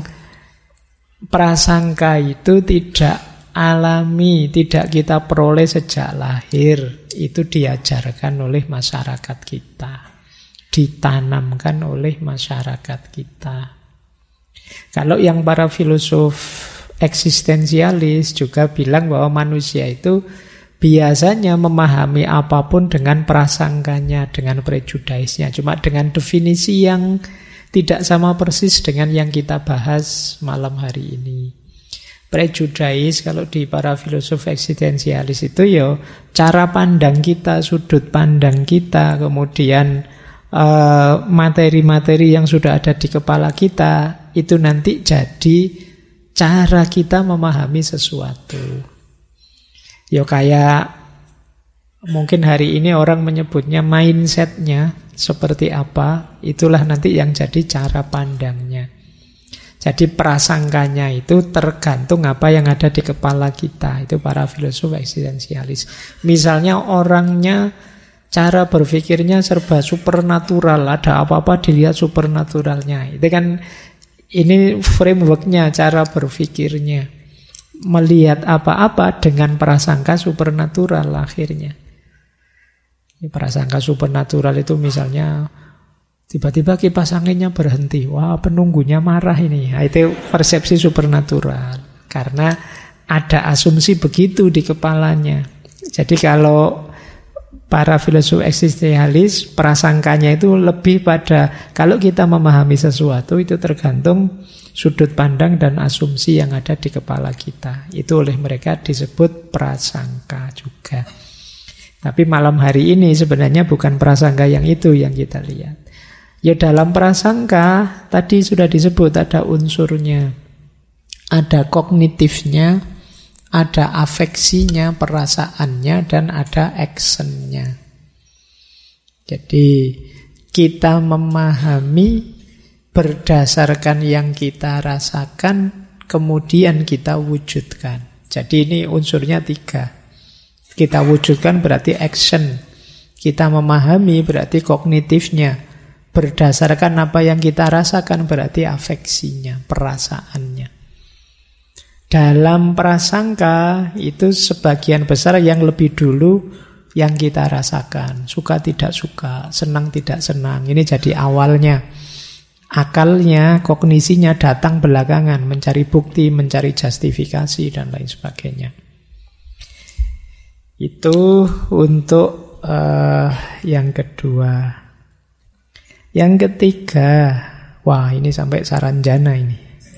prasangka itu tidak alami, tidak kita peroleh sejak lahir. Itu diajarkan oleh masyarakat kita, ditanamkan oleh masyarakat kita. Kalau yang para filosof eksistensialis juga bilang bahwa manusia itu biasanya memahami apapun dengan prasangkanya, dengan prejudice-nya, cuma dengan definisi yang tidak sama persis dengan yang kita bahas malam hari ini. Prejudice kalau di para filosof eksistensialis itu ya cara pandang kita, sudut pandang kita, kemudian materi-materi yang sudah ada di kepala kita, itu nanti jadi cara kita memahami sesuatu. Ya kayak mungkin hari ini orang menyebutnya mindset-nya seperti apa, itulah nanti yang jadi cara pandangnya. Jadi prasangkanya itu tergantung apa yang ada di kepala kita. Itu para filosof eksistensialis. Misalnya orangnya cara berpikirnya serba supernatural, ada apa-apa dilihat supernaturalnya. Itu kan ini frameworknya, cara berpikirnya. Melihat apa-apa dengan prasangka supernatural akhirnya. Prasangka supernatural itu misalnya tiba-tiba kipas anginnya berhenti. Wah, penunggunya marah ini. Nah, itu persepsi supernatural. Karena ada asumsi begitu di kepalanya. Jadi kalau para filosof eksistensialis, prasangkanya itu lebih pada kalau kita memahami sesuatu itu tergantung sudut pandang dan asumsi yang ada di kepala kita. Itu oleh mereka disebut prasangka juga. Tapi malam hari ini sebenarnya bukan prasangka yang itu yang kita lihat. Ya dalam prasangka tadi sudah disebut ada unsurnya, ada kognitifnya, ada afeksinya, perasaannya, dan ada actionnya. Jadi kita memahami berdasarkan yang kita rasakan, kemudian kita wujudkan. Jadi ini unsurnya 3. Kita wujudkan berarti action. Kita memahami berarti kognitifnya. Berdasarkan apa yang kita rasakan berarti afeksinya, perasaannya. Dalam prasangka itu sebagian besar yang lebih dulu yang kita rasakan. Suka tidak suka, senang tidak senang. Ini jadi awalnya. Akalnya, kognisinya datang belakangan. Mencari bukti, mencari justifikasi, dan lain sebagainya. Itu untuk yang kedua. Yang ketiga, wah ini sampai saranjana ini.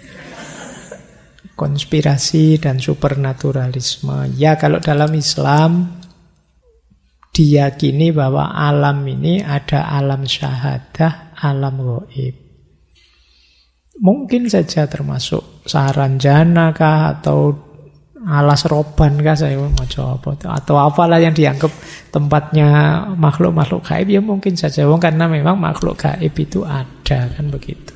Konspirasi dan supernaturalisme. Ya kalau dalam Islam diyakini bahwa alam ini ada alam syahadah, alam ghaib. Mungkin saja termasuk saranjana kah atau alas roban kah, saya mau jawab atau apalah yang dianggap tempatnya makhluk-makhluk gaib, ya mungkin saja karena memang makhluk gaib itu ada, kan begitu.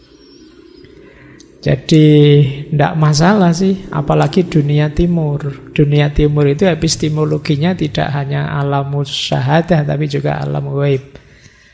Jadi tidak masalah sih, apalagi dunia timur. Dunia timur itu epistemologinya tidak hanya alamus syahadah, tapi juga alam ghaib.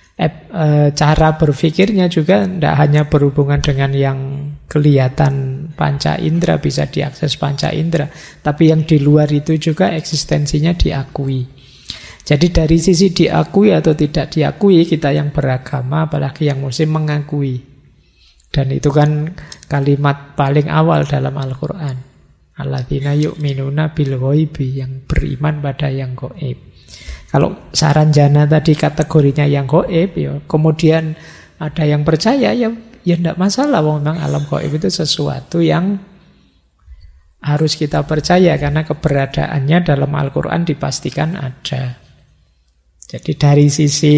Cara berpikirnya juga tidak hanya berhubungan dengan yang kelihatan panca indera, bisa diakses panca indera. Tapi yang di luar itu juga eksistensinya diakui. Jadi dari sisi diakui atau tidak diakui, kita yang beragama, apalagi yang muslim, mengakui. Dan itu kan kalimat paling awal dalam Al-Quran. Alladzina yu'minuna bil ghaibi, yang beriman pada yang gaib. Kalau Saranjana tadi kategorinya yang gaib, ya kemudian ada yang percaya, ya tidak masalah. Memang alam gaib itu sesuatu yang harus kita percaya karena keberadaannya dalam Al-Quran dipastikan ada. Jadi dari sisi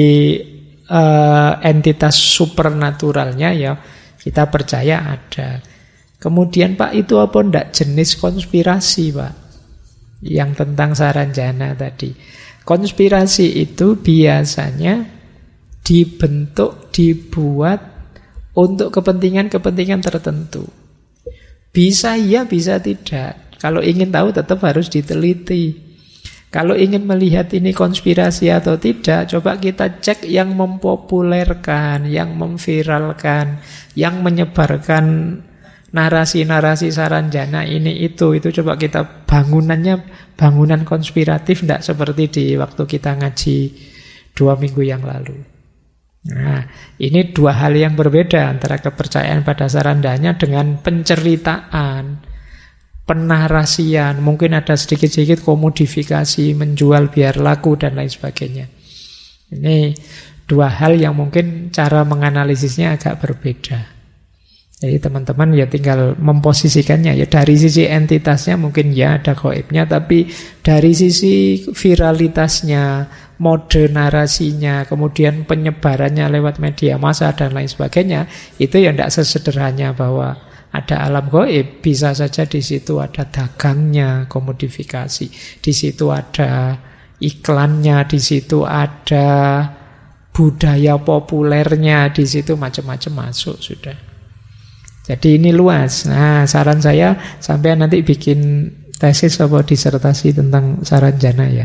entitas supernaturalnya ya kita percaya ada. Kemudian Pak, itu apa ndak jenis konspirasi Pak? Yang tentang Saranjana tadi. Konspirasi itu biasanya dibentuk, dibuat untuk kepentingan-kepentingan tertentu. Bisa iya, bisa tidak. Kalau ingin tahu tetap harus diteliti. Kalau ingin melihat ini konspirasi atau tidak, coba kita cek yang mempopulerkan, yang memviralkan, yang menyebarkan narasi-narasi Saranjana ini itu coba kita bangunannya bangunan konspiratif, tidak seperti di waktu kita ngaji 2 minggu yang lalu. Nah, ini dua hal yang berbeda antara kepercayaan pada Saranjana dengan penceritaan, penarasian, mungkin ada sedikit-sedikit komodifikasi, menjual biar laku dan lain sebagainya. Ini dua hal yang mungkin cara menganalisisnya agak berbeda. Jadi teman-teman ya tinggal memposisikannya ya, dari sisi entitasnya mungkin ya ada gaibnya, tapi dari sisi viralitasnya, mode narasinya, kemudian penyebarannya lewat media massa dan lain sebagainya, itu ya tidak sesederhana bahwa ada alam gaib. Bisa saja di situ ada dagangnya, komodifikasi, di situ ada iklannya, di situ ada budaya populernya, di situ macam-macam masuk sudah. Jadi ini luas. Nah, saran saya sampai nanti bikin tesis atau disertasi tentang Saranjana ya.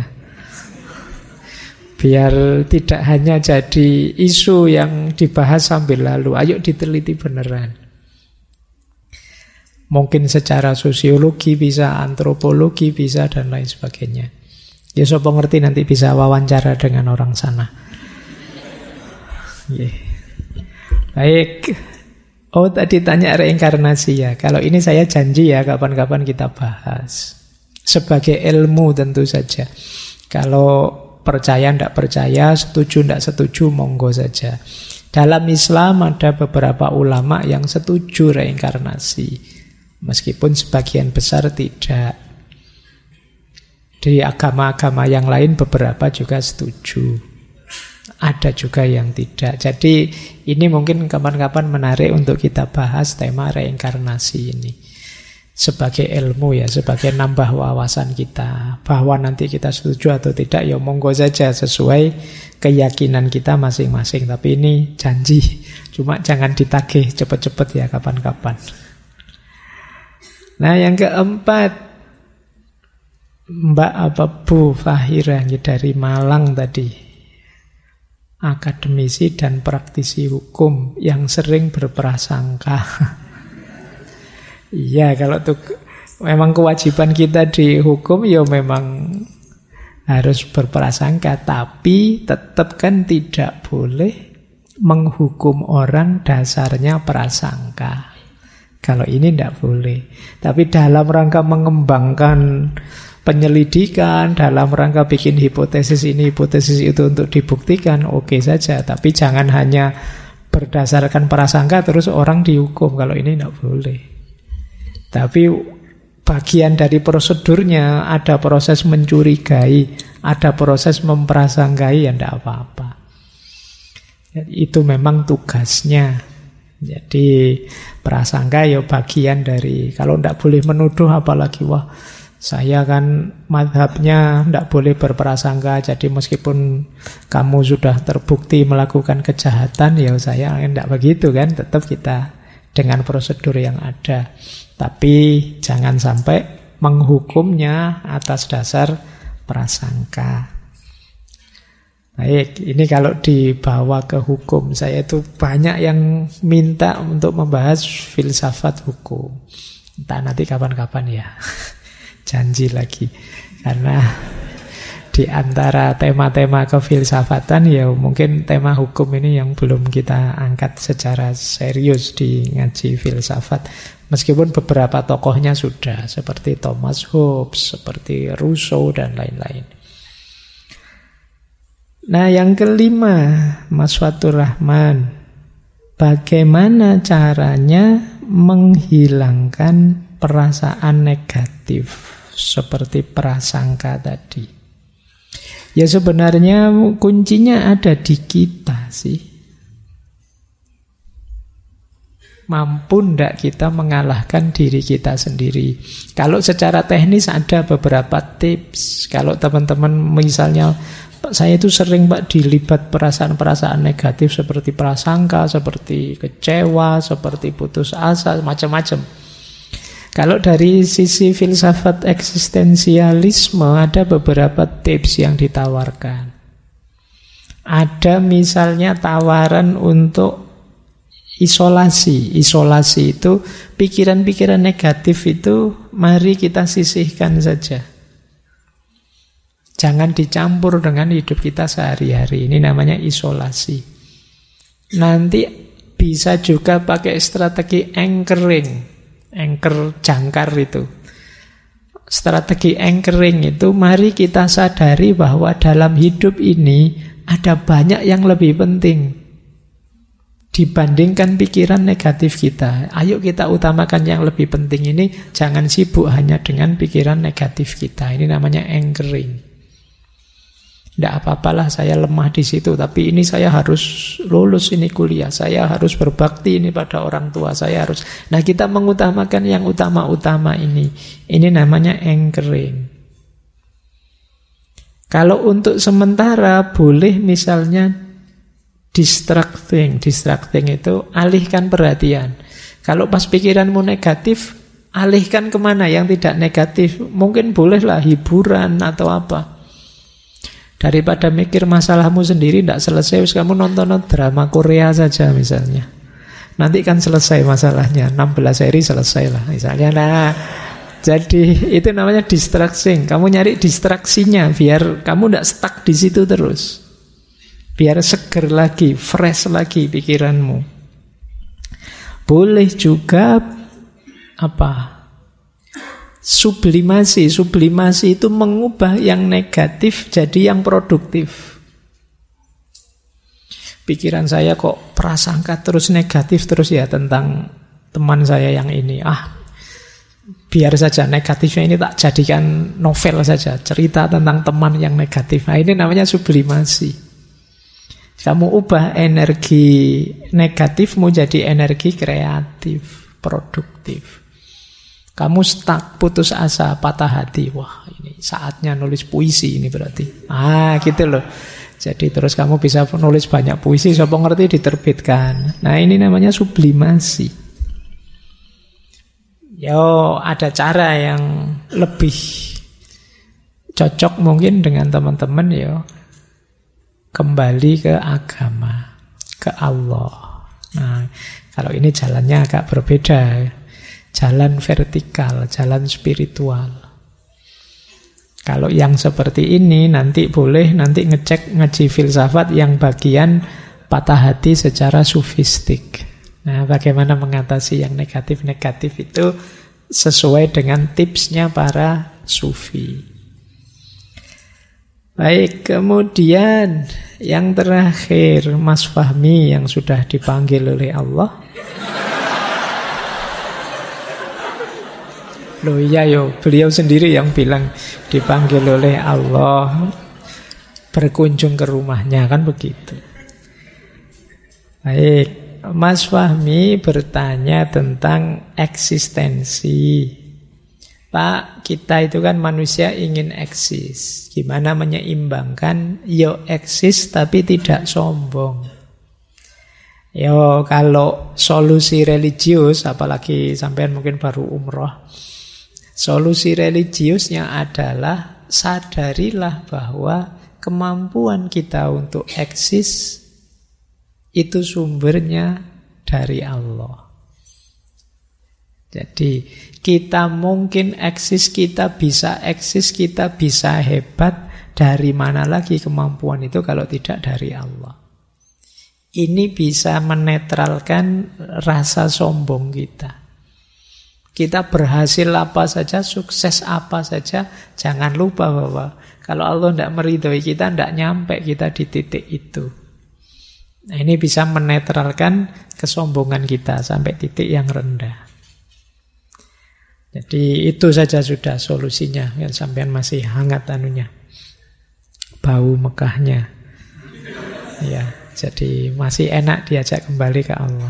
Biar tidak hanya jadi isu yang dibahas sambil lalu. Ayo diteliti beneran. Mungkin secara sosiologi bisa, antropologi bisa, dan lain sebagainya. Ya sopo ngerti nanti bisa wawancara dengan orang sana. Yeah. Baik. Oh tadi tanya reinkarnasi ya. Kalau ini saya janji ya kapan-kapan kita bahas. Sebagai ilmu tentu saja. Kalau percaya tidak percaya, setuju tidak setuju, monggo saja. Dalam Islam ada beberapa ulama yang setuju reinkarnasi, meskipun sebagian besar tidak. Di agama-agama yang lain beberapa juga setuju. Ada juga yang tidak. Jadi ini mungkin kapan-kapan menarik untuk kita bahas tema reinkarnasi ini. Sebagai ilmu ya, sebagai nambah wawasan kita. Bahwa nanti kita setuju atau tidak ya monggo saja sesuai keyakinan kita masing-masing. Tapi ini janji. Cuma jangan ditagih cepet-cepet ya kapan-kapan. Nah yang keempat, Mbak apa Bu Fahira dari Malang tadi. Akademisi dan praktisi hukum yang sering berprasangka. Iya, kalau tuh memang kewajiban kita di hukum ya memang harus berprasangka, tapi tetap kan tidak boleh menghukum orang dasarnya prasangka. Kalau ini tidak boleh. Tapi dalam rangka mengembangkan penyelidikan, dalam rangka bikin hipotesis ini, hipotesis itu untuk dibuktikan, oke saja. Tapi jangan hanya berdasarkan prasangka terus orang dihukum. Kalau ini tidak boleh. Tapi bagian dari prosedurnya ada proses mencurigai, ada proses memprasangkai, ya tidak apa-apa. Itu memang tugasnya. Jadi prasangka ya bagian dari, kalau tidak boleh menuduh apalagi wah saya kan madhabnya tidak boleh berprasangka, jadi meskipun kamu sudah terbukti melakukan kejahatan, ya saya tidak begitu kan, tetap kita dengan prosedur yang ada. Tapi jangan sampai menghukumnya atas dasar prasangka. Baik, ini kalau dibawa ke hukum, saya itu banyak yang minta untuk membahas filsafat hukum. Entah nanti kapan-kapan ya. Janji lagi. Karena di antara tema-tema kefilsafatan ya mungkin tema hukum ini yang belum kita angkat secara serius di ngaji filsafat. Meskipun beberapa tokohnya sudah, seperti Thomas Hobbes, seperti Rousseau dan lain-lain. Nah, yang kelima, Mas Fatur Rahman, bagaimana caranya menghilangkan perasaan negatif seperti prasangka tadi? Ya sebenarnya kuncinya ada di kita sih. Mampu ndak kita mengalahkan diri kita sendiri? Kalau secara teknis ada beberapa tips. Kalau teman-teman misalnya, Pak, saya itu sering Pak dilibat perasaan-perasaan negatif seperti prasangka, seperti kecewa, seperti putus asa, macam-macam. Kalau dari sisi filsafat eksistensialisme ada beberapa tips yang ditawarkan. Ada misalnya tawaran untuk isolasi. Isolasi itu pikiran-pikiran negatif itu mari kita sisihkan saja. Jangan dicampur dengan hidup kita sehari-hari. Ini namanya isolasi. Nanti bisa juga pakai strategi anchoring. Anchor jangkar itu. Strategi anchoring itu mari kita sadari bahwa dalam hidup ini ada banyak yang lebih penting dibandingkan pikiran negatif kita. Ayo kita utamakan yang lebih penting ini, jangan sibuk hanya dengan pikiran negatif kita. Ini namanya anchoring. Tidak apa-apalah saya lemah di situ, tapi ini saya harus lulus ini kuliah, saya harus berbakti ini pada orang tua, saya harus. Nah, kita mengutamakan yang utama-utama ini. Ini namanya anchoring. Kalau untuk sementara boleh misalnya distracting. Distracting itu alihkan perhatian. Kalau pas pikiranmu negatif, alihkan kemana yang tidak negatif. Mungkin bolehlah hiburan atau apa. Daripada mikir masalahmu sendiri tidak selesai, kamu nonton drama Korea saja misalnya. Nanti kan selesai masalahnya, 16 seri selesai lah misalnya. Nah, jadi itu namanya distracting. Kamu nyari distraksinya biar kamu tidak stuck di situ terus. Biar seger lagi, fresh lagi pikiranmu. Boleh juga apa? Sublimasi. Sublimasi itu mengubah yang negatif jadi yang produktif. Pikiran saya kok prasangka terus negatif terus ya tentang teman saya yang ini. Biar saja negatifnya ini tak jadikan novel saja, cerita tentang teman yang negatif. Nah, ini namanya sublimasi. Kamu ubah energi negatifmu jadi energi kreatif, produktif. Kamu stuck, putus asa, patah hati. Wah, ini saatnya nulis puisi ini berarti. Gitu loh. Jadi terus kamu bisa nulis banyak puisi, siapa ngerti diterbitkan. Nah, ini namanya sublimasi. Yo, ada cara yang lebih cocok mungkin dengan teman-teman yo. Kembali ke agama, ke Allah. Nah, kalau ini jalannya agak berbeda. Jalan vertikal, jalan spiritual. Kalau yang seperti ini nanti boleh nanti ngecek ngaji filsafat yang bagian patah hati secara sufistik. Nah, bagaimana mengatasi yang negatif-negatif itu sesuai dengan tipsnya para sufi. Baik, kemudian yang terakhir Mas Fahmi yang sudah dipanggil oleh Allah. Loh iya yo, beliau sendiri yang bilang dipanggil oleh Allah berkunjung ke rumahnya, kan begitu. Baik, Mas Fahmi bertanya tentang eksistensi. Pak, kita itu kan manusia ingin eksis. Gimana menyeimbangkan yo eksis tapi tidak sombong? Yo kalau solusi religius, apalagi sampean mungkin baru umroh, solusi religiusnya adalah sadarilah bahwa kemampuan kita untuk eksis itu sumbernya dari Allah. Jadi kita mungkin eksis, kita bisa hebat. Dari mana lagi kemampuan itu kalau tidak dari Allah? Ini bisa menetralkan rasa sombong kita. Kita berhasil apa saja, sukses apa saja, jangan lupa bahwa kalau Allah tidak meridhoi kita, tidak nyampe kita di titik itu. Nah, ini bisa menetralkan kesombongan kita sampai titik yang rendah. Jadi itu saja sudah solusinya. Yang sampean masih hangat anunya, bau Mekahnya. Ya, jadi masih enak diajak kembali ke Allah.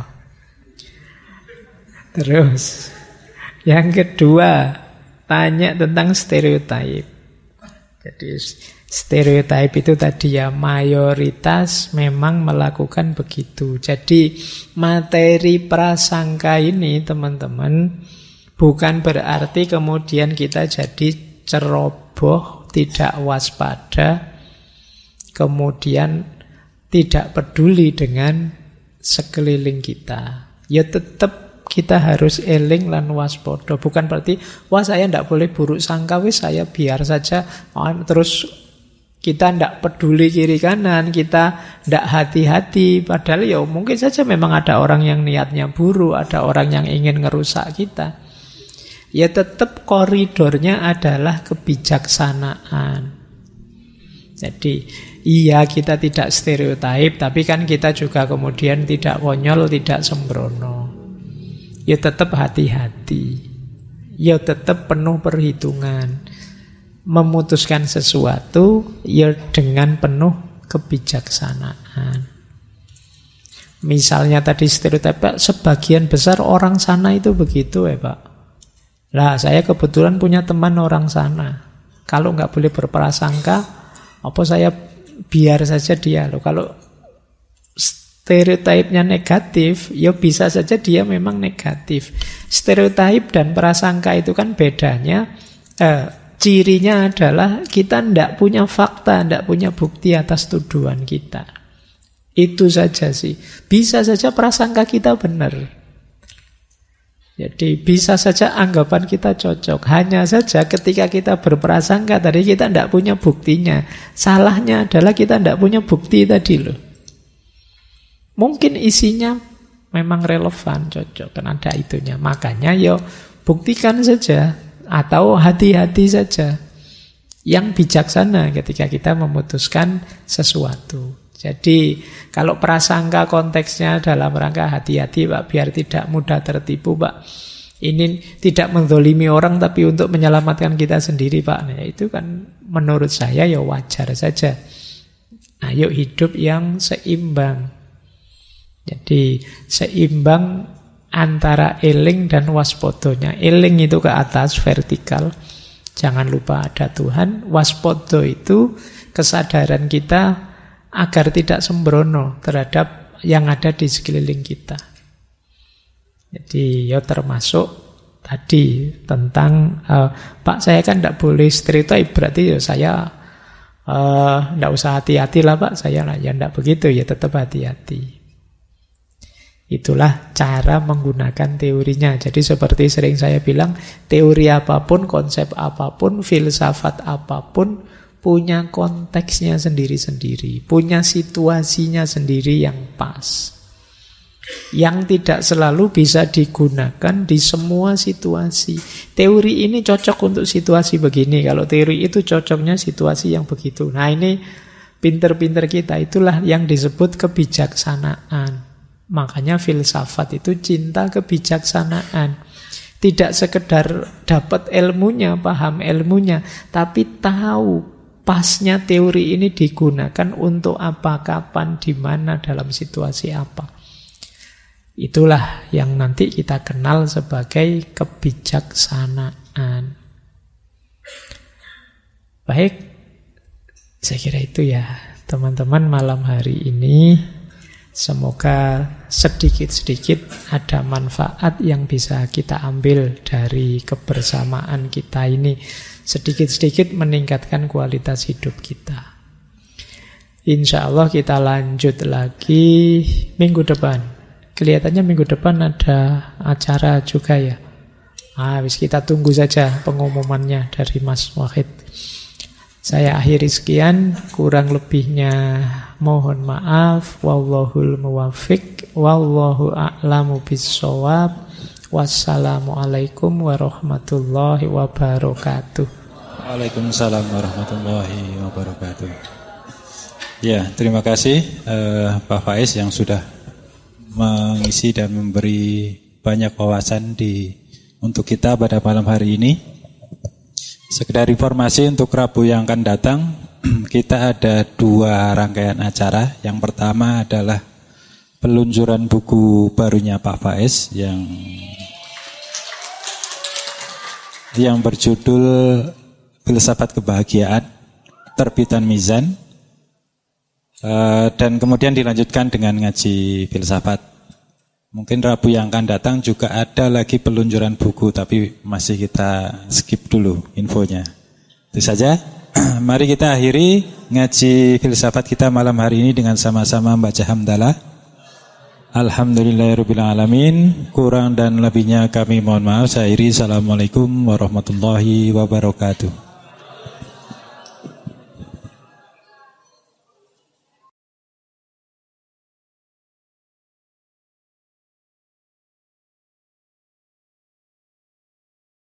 Terus yang kedua, tanya tentang stereotip. Jadi stereotip itu tadi ya, mayoritas memang melakukan begitu. Jadi materi prasangka ini teman-teman bukan berarti kemudian kita jadi ceroboh, tidak waspada, kemudian tidak peduli dengan sekeliling kita. Ya tetap kita harus eling lan waspada. Bukan berarti wah saya tidak boleh buruk sangka, wis saya biar saja. Terus kita tidak peduli kiri kanan, kita tidak hati-hati. Padahal ya mungkin saja memang ada orang yang niatnya buruk, ada orang yang ingin ngerusak kita. Ya tetap koridornya adalah kebijaksanaan. Jadi iya kita tidak stereotip, tapi kan kita juga kemudian tidak konyol, tidak sembrono. Ya tetap hati-hati. Ya tetap penuh perhitungan. Memutuskan sesuatu ya dengan penuh kebijaksanaan. Misalnya tadi stereotip, Pak, sebagian besar orang sana itu begitu ya Pak. Lah saya kebetulan punya teman orang sana. Kalau nggak boleh berprasangka, apa saya biar saja dia loh. Kalau stereotipnya negatif, ya bisa saja dia memang negatif. Stereotip dan prasangka itu kan bedanya, cirinya adalah kita tidak punya fakta, tidak punya bukti atas tuduhan kita. Itu saja sih. Bisa saja prasangka kita benar. Jadi bisa saja anggapan kita cocok. Hanya saja ketika kita berprasangka tadi kita tidak punya buktinya. Salahnya adalah kita tidak punya bukti tadi loh. Mungkin isinya memang relevan, cocok, kan ada itunya. Makanya yo buktikan saja atau hati-hati saja. Yang bijaksana ketika kita memutuskan sesuatu. Jadi kalau prasangka konteksnya dalam rangka hati-hati Pak, biar tidak mudah tertipu Pak. Ini tidak menzolimi orang tapi untuk menyelamatkan kita sendiri Pak. Nah, itu kan menurut saya ya wajar saja. Ayo hidup yang seimbang. Jadi seimbang antara eling dan waspodonya. Eling itu ke atas, vertikal. Jangan lupa ada Tuhan. Waspodo itu kesadaran kita agar tidak sembrono terhadap yang ada di sekeliling kita. Jadi ya termasuk tadi tentang Pak saya kan tidak boleh stereotip, berarti ya saya tidak usah hati-hati lah Pak, saya lah ya tidak begitu, ya tetap hati-hati. Itulah cara menggunakan teorinya. Jadi seperti sering saya bilang, teori apapun, konsep apapun, filsafat apapun punya konteksnya sendiri-sendiri, punya situasinya sendiri yang pas, yang tidak selalu bisa digunakan di semua situasi. Teori ini cocok untuk situasi begini, kalau teori itu cocoknya situasi yang begitu. Nah ini pinter-pinter kita, itulah yang disebut kebijaksanaan. Makanya filsafat itu cinta kebijaksanaan. Tidak sekedar dapat ilmunya, paham ilmunya, tapi tahu pasnya teori ini digunakan untuk apa, kapan, di mana, dalam situasi apa. Itulah yang nanti kita kenal sebagai kebijaksanaan. Baik, saya kira itu ya teman-teman malam hari ini. Semoga sedikit-sedikit ada manfaat yang bisa kita ambil dari kebersamaan kita ini. Sedikit-sedikit meningkatkan kualitas hidup kita. Insya Allah kita lanjut lagi minggu depan. Kelihatannya minggu depan ada acara juga ya. Wis kita tunggu saja pengumumannya dari Mas Wahid. Saya akhiri sekian, kurang lebihnya mohon maaf. Wallahul muwaffiq, wallahu a'lamu bis-shawab. Wassalamualaikum warahmatullahi wabarakatuh. Waalaikumsalam warahmatullahi wabarakatuh. Ya, terima kasih Pak Faiz yang sudah mengisi dan memberi banyak wawasan untuk kita pada malam hari ini. Sekedar informasi untuk Rabu yang akan datang, kita ada 2 rangkaian acara. Yang pertama adalah peluncuran buku barunya Pak Faiz yang berjudul Filsafat Kebahagiaan, terbitan Mizan, dan kemudian dilanjutkan dengan ngaji filsafat. Mungkin Rabu yang akan datang juga ada lagi peluncuran buku, tapi masih kita skip dulu infonya. Itu saja. Mari kita akhiri ngaji filsafat kita malam hari ini dengan sama-sama membaca hamdalah. Alhamdulillahirabbil alamin. Kurang dan lebihnya kami mohon maaf. Saya akhiri. Assalamualaikum warahmatullahi wabarakatuh.